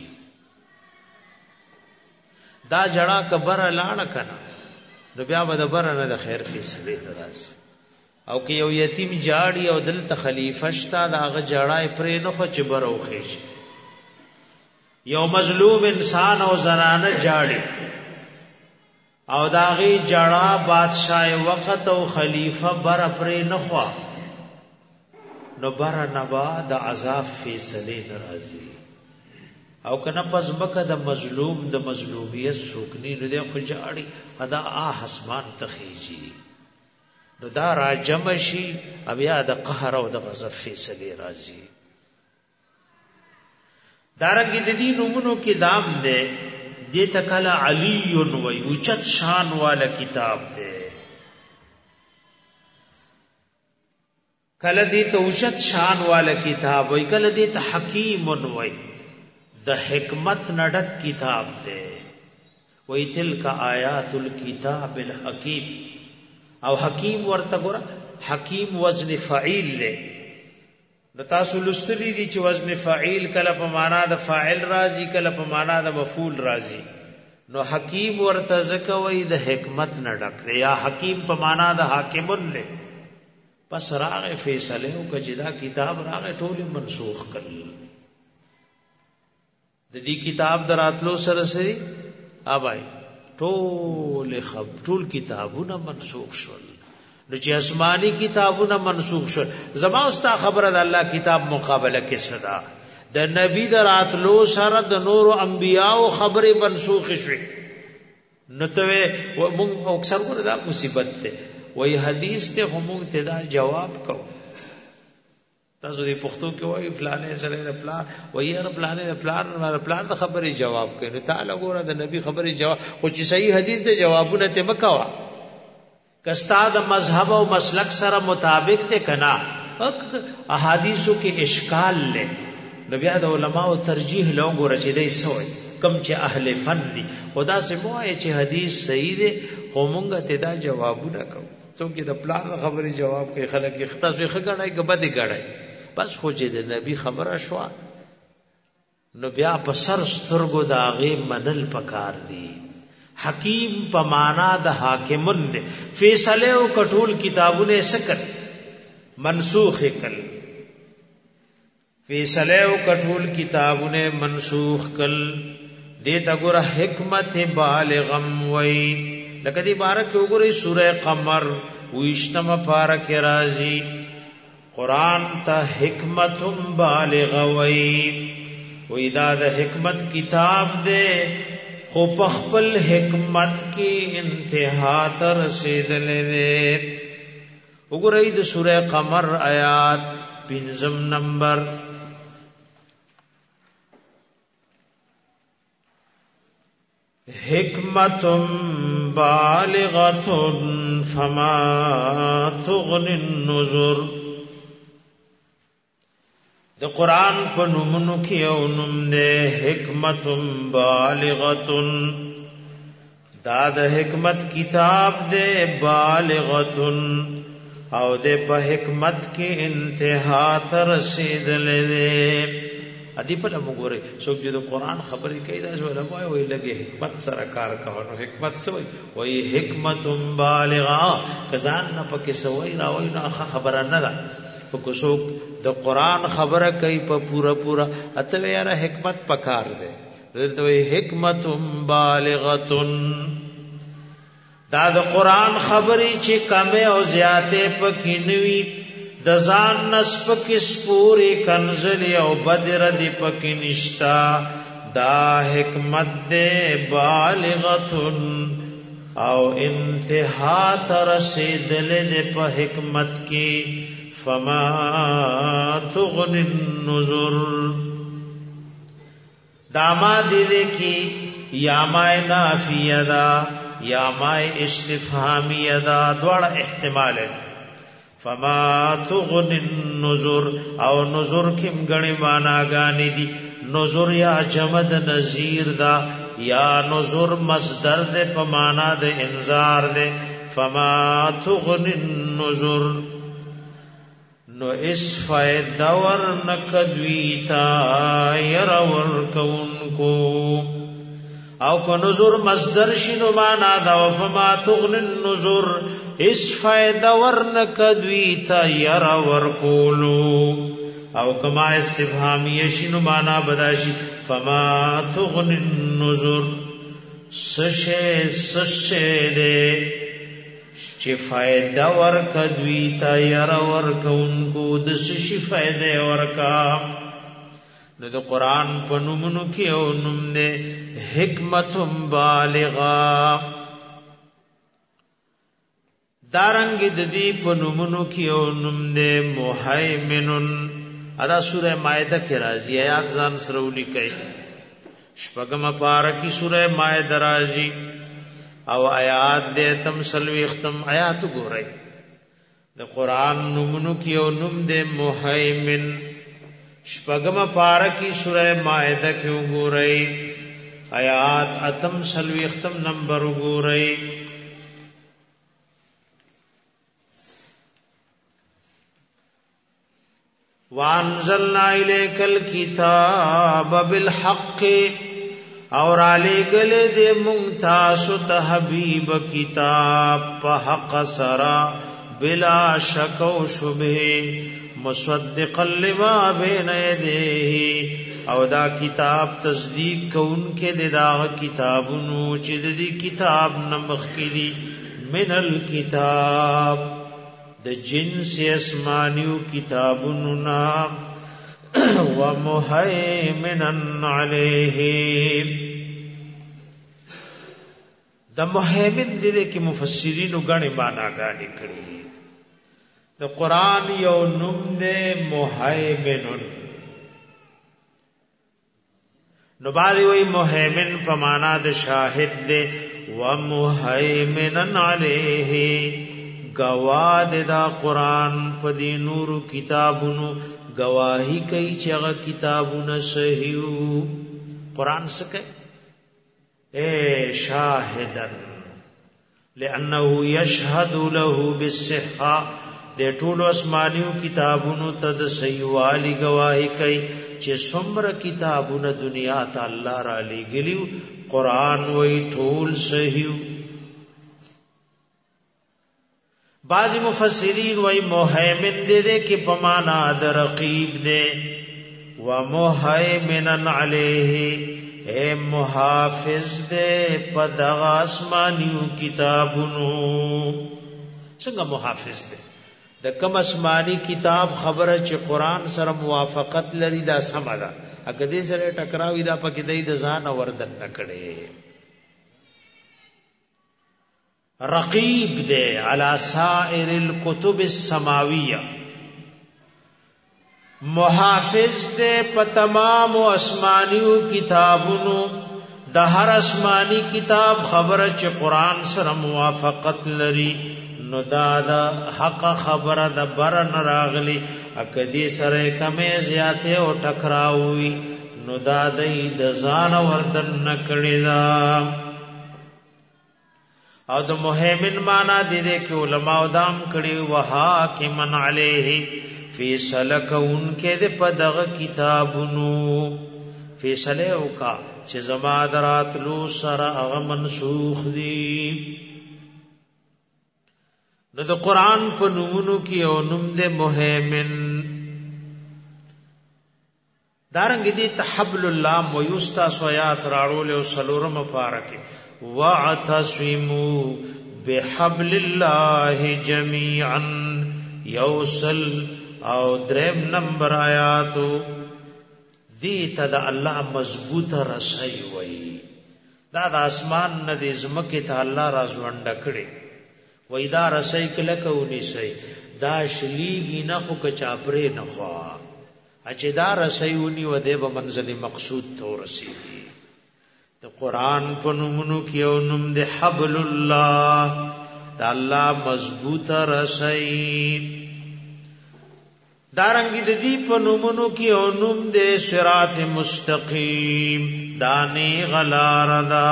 دا جړه کبر لاړه کنه نو بیا به د بر نه د خیر فیصله راځي او که یو یتیم جاړي او دلته خلیفہ شتا داغه جړای پرې نه خو چې بر اوخیږي یو مظلوم انسان او زنانه جاړي او داغي جړه بادشاہ وقت او خلیفہ بر پرې نه خو نو بر نبا د عذاب فیصله ناراضي او کنه پس بکه د مظلوم د مظلومیت سوکنی نو د خجاړي ادا اسمان تخیجی نو دا راجم شي بیا د قهر او د غضب فیصله راځي دارنګ د دې نومونو کې دام ده دې تکل علی و یوچت شان والا کتاب ده کله دې توشت شان والا کتاب وای کله دې ته حکیم وای د حکمت نډک کتاب دے وای تلک آیات الکتاب الحکیم او حکیم ورته ګور حکیم وزن فاعل لے د تاسو لستلی دي چې وزن فاعل کله په معنا د فاعل راځي کله په معنا د مفعول راځي نو حکیم ورته ځکه وای د حکمت نډک دی یا حکیم په معنا د حاکمون لے پس راغه فیصله او کجدا کتاب راغه ټول منسوخ کړل د دې کتاب دراتلو سره سي اوبای ټول کتابونه منسوخ شول نو چې آسمانی کتابونه منسوخ شول زما استا خبره د الله کتاب مقابله کې صدا د نبی دراتلو سره د نور انبیاء خبره منسوخ شوه نو ته موږ اکثر ګره دا مصیبت ده وای حدیث ته هم ته دا جواب کو تاسو دې پښتو کې وای فلانه سره د پلان وای هر فلانه د پلان د خبرې جواب کوي تعالی ګوره د نبی خبرې جواب خو چې صحیح حدیث د جوابونه ته مکوا کستا د مذهب او مسلک سره مطابق ته کنا احادیثو کې اشکال لې نبی د علماء ترجیح لو ګوره چې دې سوې کم چې اهل فن دي خدا سے موای چې حدیث صحیح ده خو مونږ ته دا جوابونه کوو څوک د پلان خبرې جواب کوي خلک اختصاصي خګړای کبدي ګړای بس خو چې د نبی خبره شو نو بیا په سر سترګو داغه منل پکار دي حکیم په معنا د حاکمون دي فیصله او کټول کتابونه سکت منسوخ کړي فیصله او کټول کتابونه منسوخ کړي دیتا ګور حکمت بالغم وای لکه دی بارک وګورئ سوره قمر ویشتم پارک راځي قران ته حکمت بالغ وای وای دا د حکمت کتاب دے خو په خپل حکمت کې انتها تر رسیدلې وګورئ د سوره قمر آیات 5 نمبر حکمت بالغت فما تغنی النذر د د قران په نومونو کې او نوم دې حکمت بالغتن دا د حکمت کتاب دې بالغتن او دې په حکمت کې انتها تر رسیدلې دې ادي په لمغوري څوک چې د قران خبرې کوي دا علماء وایي لګي حکمت سره کار کوي حکمت څه وایي حکمت بالغه کزان نه پکې سوي راوي نه خبره نه ده په څوک د قران خبره کوي په پورا اته یاره حکمت پکار ده دلته وایي حکمت بالغتن دا د قران خبرې چې کمه او زیاته پکې نوي د ځان نسب کې سپوري کنزلي او بدر دی پکې نشتا دا حکمت دې بالغتن او انتها تر رسیدلې دې په حکمت کې فما تغني النذر داما دې کې یا ما نافیه دا یا ما استفهامیه دا دوړ احتمال ہے فما تغني النذر او نذر کیم غنی معنا غانی دی نذر یا جمد نذیر دا یا نذر مصدر دے په معنا د انذار دے فما تغني النذر نو اس فائدہ ور نکدویتا ير ور کون کو او کو نذر مصدر شنو معنا دا فما تغني النذر اس فائدہ ورن کدوی تا یر ورکولو او کما استفهامی شنو معنا بداشی فما تغنی النذر سشه دے چه فائدہ ورکدوی تا یر ورکونکو دسشی فائدہ ورکا نو د قرآن پنومنو کی او نم دے حکمت بالغا دارنګ د دې په نومونو کې او نوم دې مهیمنن ادا سوره مائده کې راځي آیات ځان سره ولیکي شپږم پاره کې سوره مائده راځي او آیات دې تم سلوي ختم آیات ګورئ د قران نومونو کې او نوم دې مهیمن شپږم پاره کې سوره مائده کې وګورئ آیات اتم سلوي ختم نمبر وګورئ وانزلنا الیک الکتاب بالحق اور علی گلے دے ممتاز حبیب کتاب په حق سرا بلا شک و شبہ مصدقا لما بین یدیہ او دا کتاب تصدیق کون کے دے دا کتابونو چې دې کتاب نمخ کی دی من الکتاب د جنس اسمانیو کتابونو نام ومهیمنن علیه د مهیمن دې کې مفسرین غني معنا غاني کړی د قران یو نوم دې مهیمنن نو باندې وی مهیمن په معنا د شاهد دې ومهیمنن علیه گواد دا قرآن پا دی نورو کتابونو گواہی کئی چاگا کتابونا صحیحو قرآن سکے اے شاہدن لئنہو یشہد لہو بالصحہ دے ټولو اسمانیو کتابونو تد صحیحوالی گواہی کئی چه سمر کتابونا دنیا تا اللہ را لی گلیو قرآن وی ټول صحیحو بعض مفسرین وی مهیمن دے کہ پمانا در رقیب دے ومهیمنن علیہ اے محافظ دے پدغ آسمانیو کتابونو سنگا محافظ دے دا کم اسمانی کتاب خبر چی قرآن سر موافقت لری دا سمدا اگر دے سر ٹکراوی دا پا کدی دا زان وردن نکڑے رقیب دے علی سائر الکتب السماویہ محافظ دے پا تمام اسمانیو کتابونو د هر اسمانی کتاب خبره چې قران سره موافقت لري نو دا حق خبره د برن راغلی اکدی سره کمه زیاته او ټکراوي نو دا د ځان وردن نکړی دا او د مهیمن معنا دې کې علما او دام کړي وحاکمن علیه فیصله کوونکې د پدغه کتابونو فیصله وکا چې زما دراتلو سره هغه منسوخ دي نو د قران په نومونو کې او نوم د مهیمن دارنګ دي تحبل الله مویستا سویات راړول او سلورم مبارکه واعتصموا بحبل الله جميعا یوصل او دریم نمبر آیاتو دیتا دا اللہ مضبوط رسائی وئی دا اسمان ندی زمکی تا اللہ رازوانڈا کڑی وئی دا رسائی کلکونی سی دا شلیگی نخو کچاپری نخوا اچه دا رسائی ونی و دے با منزل مقصود تو رسیدی دا قرآن پنمونو کیو نم دے حبل اللہ دا اللہ مضبوط رسائی دارنگی د دې په نومونو کې او نوم د صراط مستقیم دانی غلاردا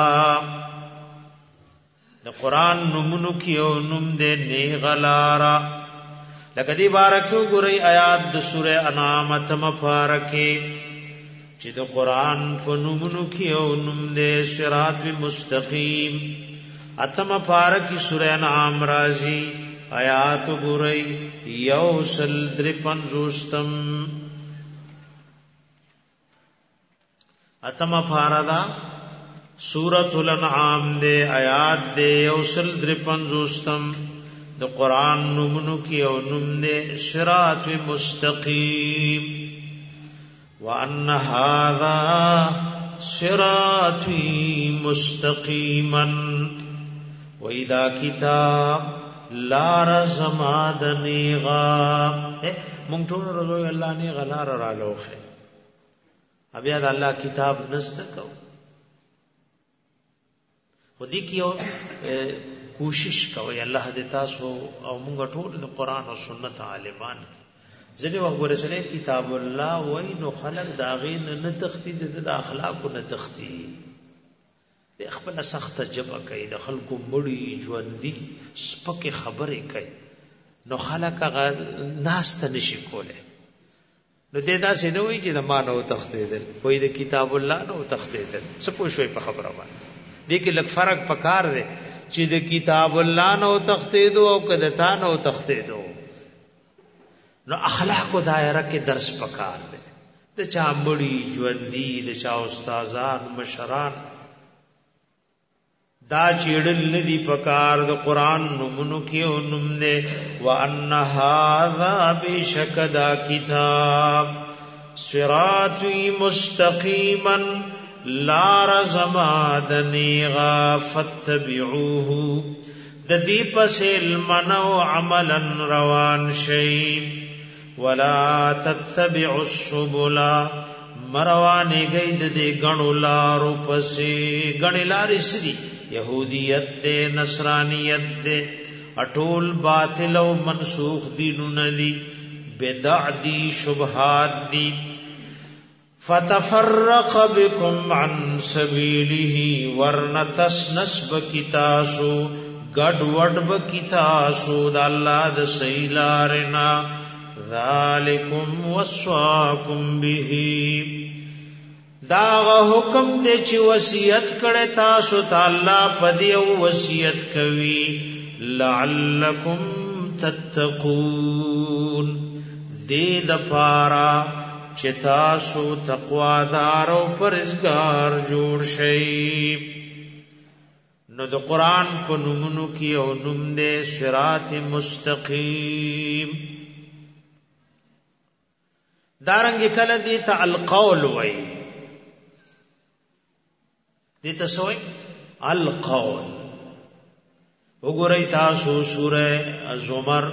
د قران نومونو کې او نوم د نه غلارا لکه دی بارکو ګورئ آیات د سوره انعام تم فارکه چې د قران په نومونو کې او نوم د صراط مستقیم اتم فارکی سوره انعام رازی آیات ګورئ یوصل درپن زوستم اتم فاردا سورۃ الانعام دے آیات دے یوصل درپن زوستم د قران نومونو کې او نوم دے صراط مستقیم وان هذا صراطی مستقیما واذا کتاب لار زمادنیغا مونږ ټول ورځو الله نه غلار را لوخه بیا د الله کتاب نزد کو خودی کیو کوشش کوي الله دې تاسو او مونږ ټول د قران او سنت عالمان ځنه وګوره سره کتاب الله وای نو خلق داغین نه تخفید د اخلاق نه تختی خپل سخت جبه کوي د خلکو مړی ژوندۍ سپکه خبرې کوي نو خلک ناس ته نشي کوله نو دې دا څه نه وایي چې د مانو تختیدل وای د کتاب الله نو تختیدل څه پوښوي په خبره باندې دې کې لږ فرق پکار دی چې د کتاب الله نو تختیدو او کده تا نو تختیدو نو اخلاق دایره کې درس پکار دی د چا مړی ژوندۍ د چا استادان مشران دا چیڑل ندی پکار دا قرآن نمونو کیو نمنے وَأَنَّ هَذَا بِشَكَ دا کتاب صراطی مستقیما لار زمادنیغا فاتبعوه دا دی پس علمنا و عملا روان شیم ولا تتبعوا السبلا مروانی گئی دے گنو لارو پسی گنی لاری سری یہودیت دے نصرانیت دے اٹول باطل و منسوخ دینون دی بدع دی شبہات دی فتفرق بکم عن سبیلہ ورن تسنس بکتاسو گڑ وڈ بکتاسو دا اللہ دا سیلارنا ذالکم وصواکم بہی داغه حکم دې چې وصیت کړه تاسو ته الله پدې او وصیت کوي لعلکم تتقون دې د پارا چې تاسو تقوا دار او پرهیزګار جوړ شئ نو د قران په نومونو کې او نوم دې صراط مستقیم دارنګ کله دې ته القول وای دیتا سوئی القول وګورئ تاسو سورہ زمر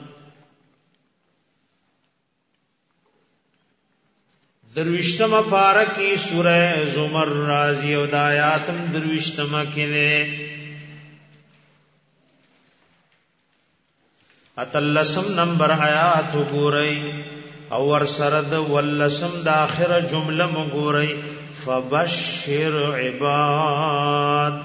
درویشتم پارکی سورہ زمر رازی او دایاتم درویشتم کنے اتلسم نمبر آیات ګورئ او ور سره د ولسم د اخره جمله مګورئ فبشر عباد.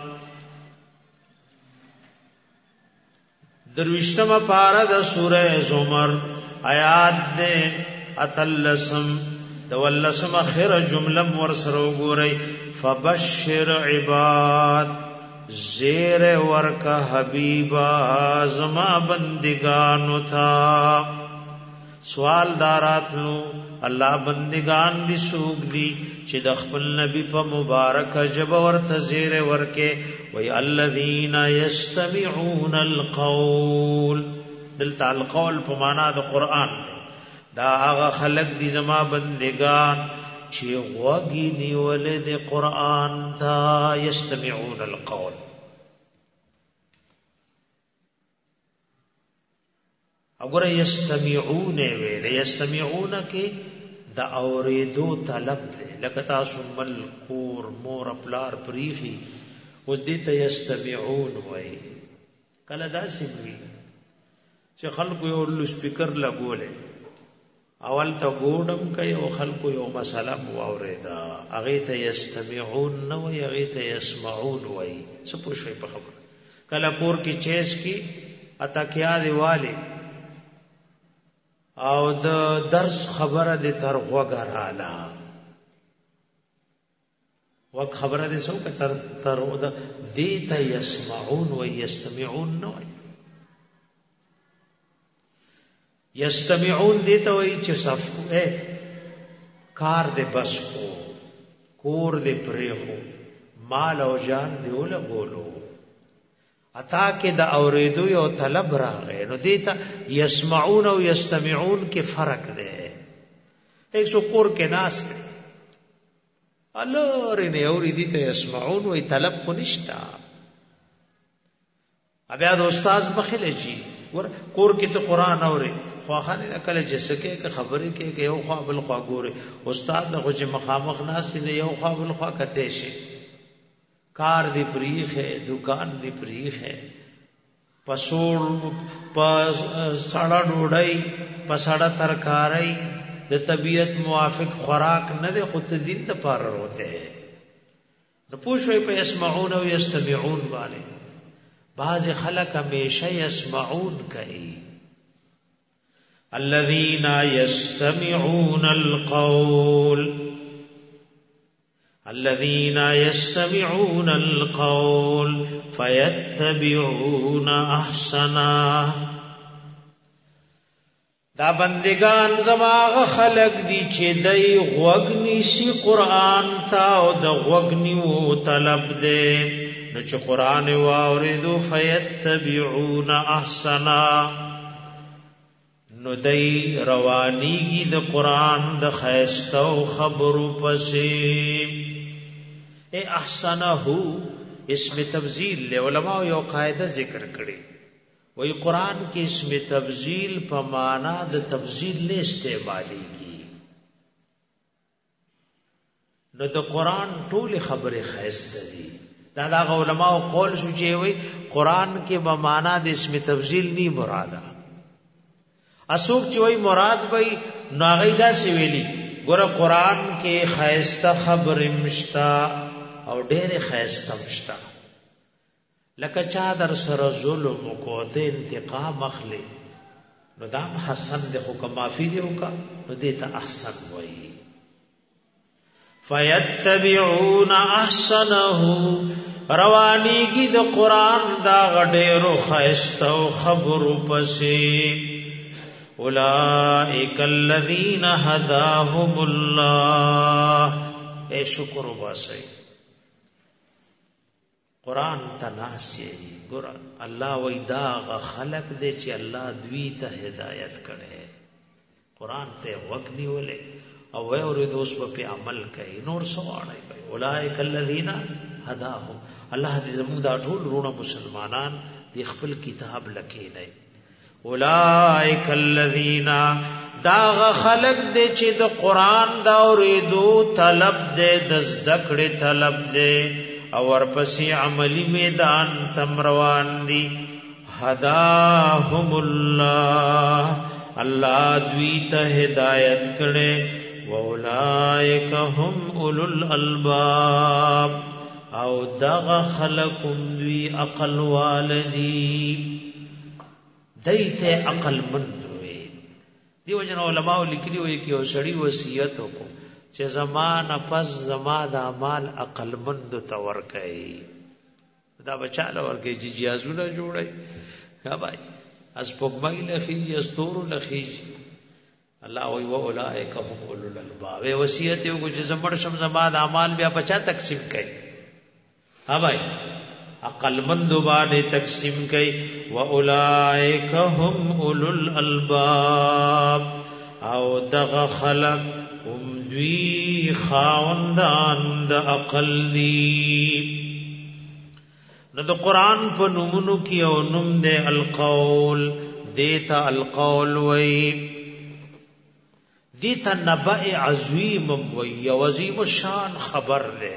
درویشتمه پارا د سوره زمر آیات دے اتلسم د ولسم اخره جمله ور سره وګورئ فبشر عباد زیر ورکا حبیبا زما بندگانو تھا. سوال دارات لو الله بندگان دی سوق دی چې د خپل نبی په مبارک جب ورته زیر ورکه وی الذین یستمعون القول. دلته القول په معنا د قران دا هغه خلق دی زما بندگان چې غوږی نیولې د قران تا یستمعون القول. اگر یستمعون ویل یستمعون کې د اوریدو طلب دی لکه تاسو مل کور مور پلار پریخي اوس دې ته یستمعون وای. کله داسې وي چې خلکو یو سپیکر لګولې اول ته ګوډم کوي او خلکو یو مسله واوریدا هغه ته یستمعون نو هغه ته یسمعون وای. څه پوښوي په خبره کله کور کې چیس کی اتا کیا دیواله او د درس خبره د تر غوګرالا وک خبره د سو که تر د دیتا یسمعون و یستمعون نو یستمعون دیتا وی چې صفو کار د بس کو کور د پریخو مال او جان دیوله بولو اتا کې د اوریدو یو طلب راغی نو دیتا یسمعون او یستمعون کې فرق دی. ایک سو کور کې ناس دی الله رنه اوریدی ته یسمعون وی طلب خو نشتا. بیا د استاد بخله جی ور کور کې ته قران اوري خو خانه کله جسکه کې خبرې کې یو خوا بل خوا ګوره استاد د غوجه مخامخ ناس دی یو خوا بل خوا کته شي کار دی پریخ ہے دکان دی پریخ ہے پسوڑ پسڑا ڈوڑائی پسڑا ترکارائی د طبیعت موافق خوراک نه دی خود دین د پار ہوتے ہیں نو پوښوي په يسمعون او يستمعون باندې بعض خلق همیشه يسمعون کوي. الذين يستمعون القول الذين يستمعون القول فيتبعون احسنه. دا بندگان زماغ خلق دی چې دای غوګنی سی قران تا او د غوګنی او طلب دے نو چې قران واوریدو فیتبعون احسنا نو دای روانیږي د قران د خیستو خبرو پسې. اے احسنه اسم تبذیل له علماء یو قاعده ذکر کړي وی قرآن کې اسم تبذیل په معنا د تبذیل نه استعمالېږي نو د قرآن ټول خبره خیسته دي. دا د علماء قول شو چې وی قرآن کې په معنا د اسم تبذیل نه مراده اسوک چې وی مراد وی ناغیدا سی ویلی ګوره قرآن کې خیسته خبره مشتا او ډېر خیسته مشتا لکه چا در سره ظلم کو ته انتقام اخلي نو دام حسن د حکم معافي دی وکا نو دې ته احسن وایي. فیتبعون احسنه روانیږي د قران دا غډېرو خیستو خبرو پسې. اولئک الذین هداهم الله. اے شکر واسي قرآن تناسی ګور الله وېدا غ خلق دې چې الله دوی ته هدایت کړي قرآن ته وګنی ولې او ورې دوس په عمل کوي نور سواړي کوي. اولئک الذین هداهم الله دې زموږ دا ټول رونه مسلمانان دې خپل کتاب لکې نه. اولئک الذین دا غ خلق دې چې د قرآن دا ورېدو طلب دې د ذکر طلب دې او ورپسې عملی میدان تم روان دي هداهم الله الله دوی ته هدایت کړي واولائک هم اولو الالباب او دغه خلقم دوی عقل والدی دیته عقل مند وي دیو جن علماء لیکلي وي کې او سړی وصیت وکړو چې زمانہ پس زما د اعمال عقل مند تور کوي دا بچاله ورګي چې جیازونه جوړي ها بھائی اس پوګمای لخیږي استور لخیږي الله وی و اولائک هم اولو الالباب وصیت یو چې زمړ شم زما د اعمال بیا بچا تقسیم کړي ها بھائی عقل مند باندې تقسیم کړي و اولائک هم اولو الالباب او دغه خلق هم دوی خاوندان د عقل دی نو د قران په نومونو کې او نوم د القول دیتا القول وی دیتا نبأ عظیم وی عظیم الشان خبر دے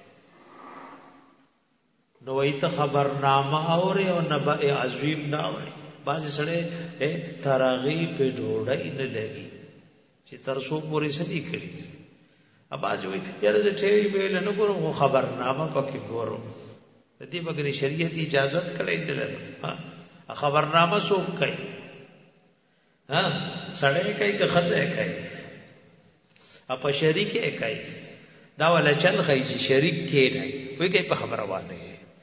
نو ایت خبرنامه اوري او نبأ عظیم دا اوري باز سره تراغي په ډوډۍ نه لګي چې ترسو پوری سدي کړی اباز وی یاره زه ټي ویل نه ګورم خبرنامه پکې ګورم دې بګری شریعت اجازه کړی دلته خبرنامه څوک کوي ها سړی کوي که خزه کوي اپ شریک کوي دا ولا چل کوي چې شریک کې نه کوي کوي په خبره وانه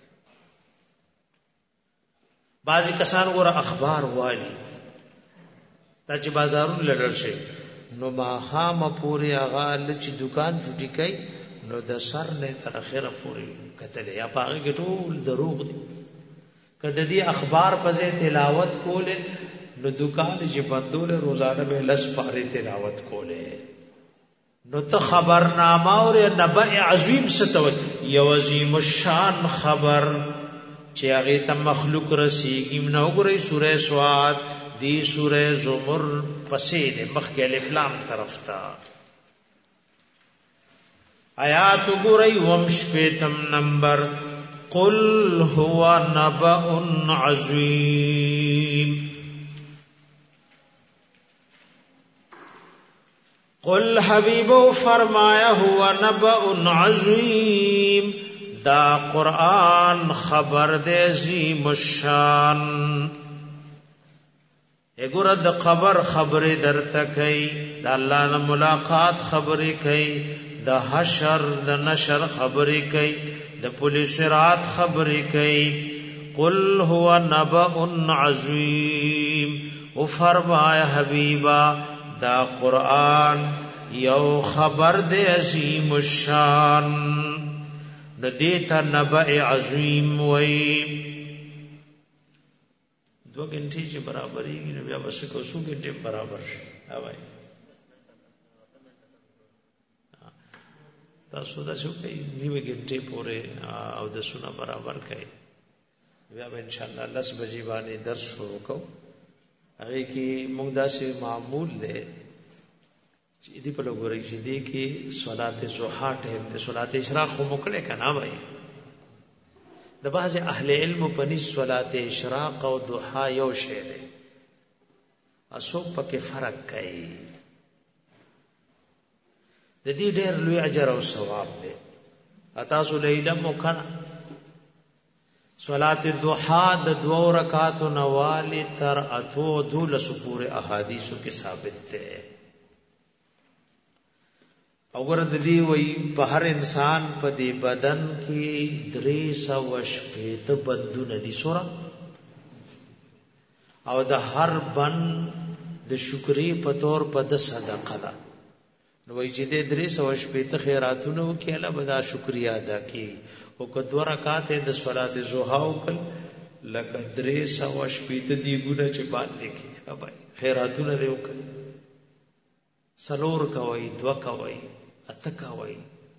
بعضی کسان ګوره اخبار والی دا چې بازارونو لړل شي نو ما خام پوری اغا لچ دکان جوړی کوي نو د سر نه تر اخره پوری کتل یا پاغه ګټول دروغ دي کله دې اخبار په ځای تلاوت کوله نو دکان چې بندول روزانه به لس پاره تلاوت کوله نو ته خبرنامه او نبأ عظیم ستوي یو عظیم الشان خبر چې هغه ته مخلوق رسیږي نو ګورې سوره سواد دی سوره زمر پسې د مخکې الف لام طرف ته آیات ګورې ومشپتم نمبر قل هو نبأ عظیم قل حبیبو فرمایا هو نبأ عظیم دا قرآن خبر دے عظیم الشان اګور د قبر خبره درته کوي د الله نه ملاقات خبره کوي د حشر د نشر خبره کوي د پولیس رات خبره کوي قل هو نبأ عظیم او فرمایا حبیبا دا قرآن یو خبر دے عظیم الشان ندیتا نبأ عظیم وی 2 घंटे چې برابر یې نو بیا بس کو 100 घंटे برابر ها وای تاسو دا شو کوي 9 घंटे پورې او د سونه برابر کوي بیا به ان شاء الله 10 بجې باندې درس شروع کوو هغه کې موږ داسې معمول دی چې دې په لګورې چې دې کې صلات ضحا ټیم د صلات اشراق خو مکړه کنا وای د بعض اهل علم په نس صلات اشراق او ضحا یو شی دی اسو پکې فرق کوي د دې ډېر لوی اجر او ثواب دی اتاسو لیلم وکړه صلات الضحى د 2 رکعاتو نوالی تر اتو دول سپور احادیثو کې ثابت ده او ورته دی وی په هر انسان په دې بدن کې 300 بندونه دي سورا او د هر بند د شکرې په تور په د صدقه ده نو وی چې د 300 خیراتونو کې الله بدا شکریا ادا کی او کو 2 رکعات د صلات ضحا وکړ لکه 300 دی ګونه چې باندې کې ابای خیراتونه دی وکړ سلور کوي 2 کوي اتکوي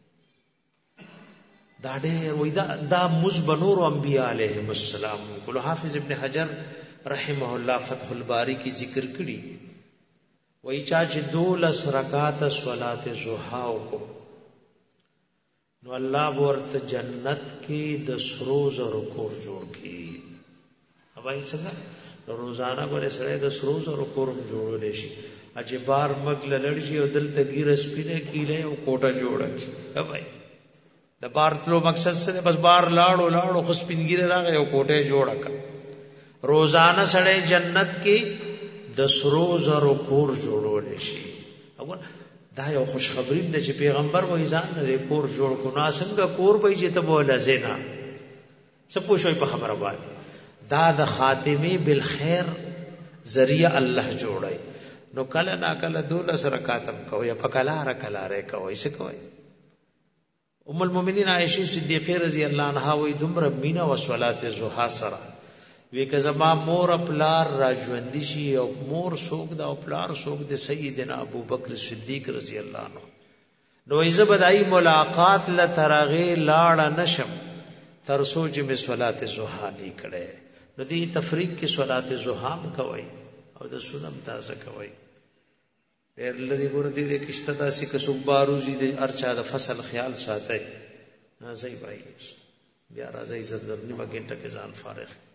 دا ډېر وای دا مزبنور انبیاء علیهم السلام کله حافظ ابن حجر رحمه الله فتح الباری کی ذکر کړي وای چا چې 12 رکعات صلات ضحا وکړو نو الله ورته جنت کې د سرو زرو کور جوړ کړي اوای څنګه روزانه غره سره د سروز او کورم جوړول شي اجه بار مګل لړشي او دل تګیر سپینه کیله او کوټه جوړه کی اوای د بار تلو مقصد سره بس بار لاړو خو سپینګیره راغی او کوټه جوړه کړ روزانه سره جنت کې د سروز او کور جوړول شي او دا یو خوشخبری ده چې پیغمبر وایي ځان نه کور جوړ کو نا څنګه کور به چې ته بوله زینا څه پوښوي په خبره باندې دا د خاتمه بالخير ذریعہ الله جوړای نو کله نا کله 12 رکعاتم کوي په کلا رکلاره کوي څه کوي ام المؤمنین عائشہ صدیقہ رضی الله عنها وی دمر مینا و صلات الضحى سره وی که زما مور پلار راجوندی شي او مور سوق دا او پلار سوق د سیدنا ابو بکر صدیق رضی الله عنه نو ایزه بدای ملاقات لترغه لاړ نشم تر سوچ می صلات الضحى نه کړي نو دی تفریق کې صلات الضحى کوي او د سنم تازه کوي ډېر لري ګور دي د کشته داسې کسب باروزي د ارچا د فصل خیال ساتي نه زئی بھائی بیا راځي زړه نیمه ګنټه کې ځان فارغ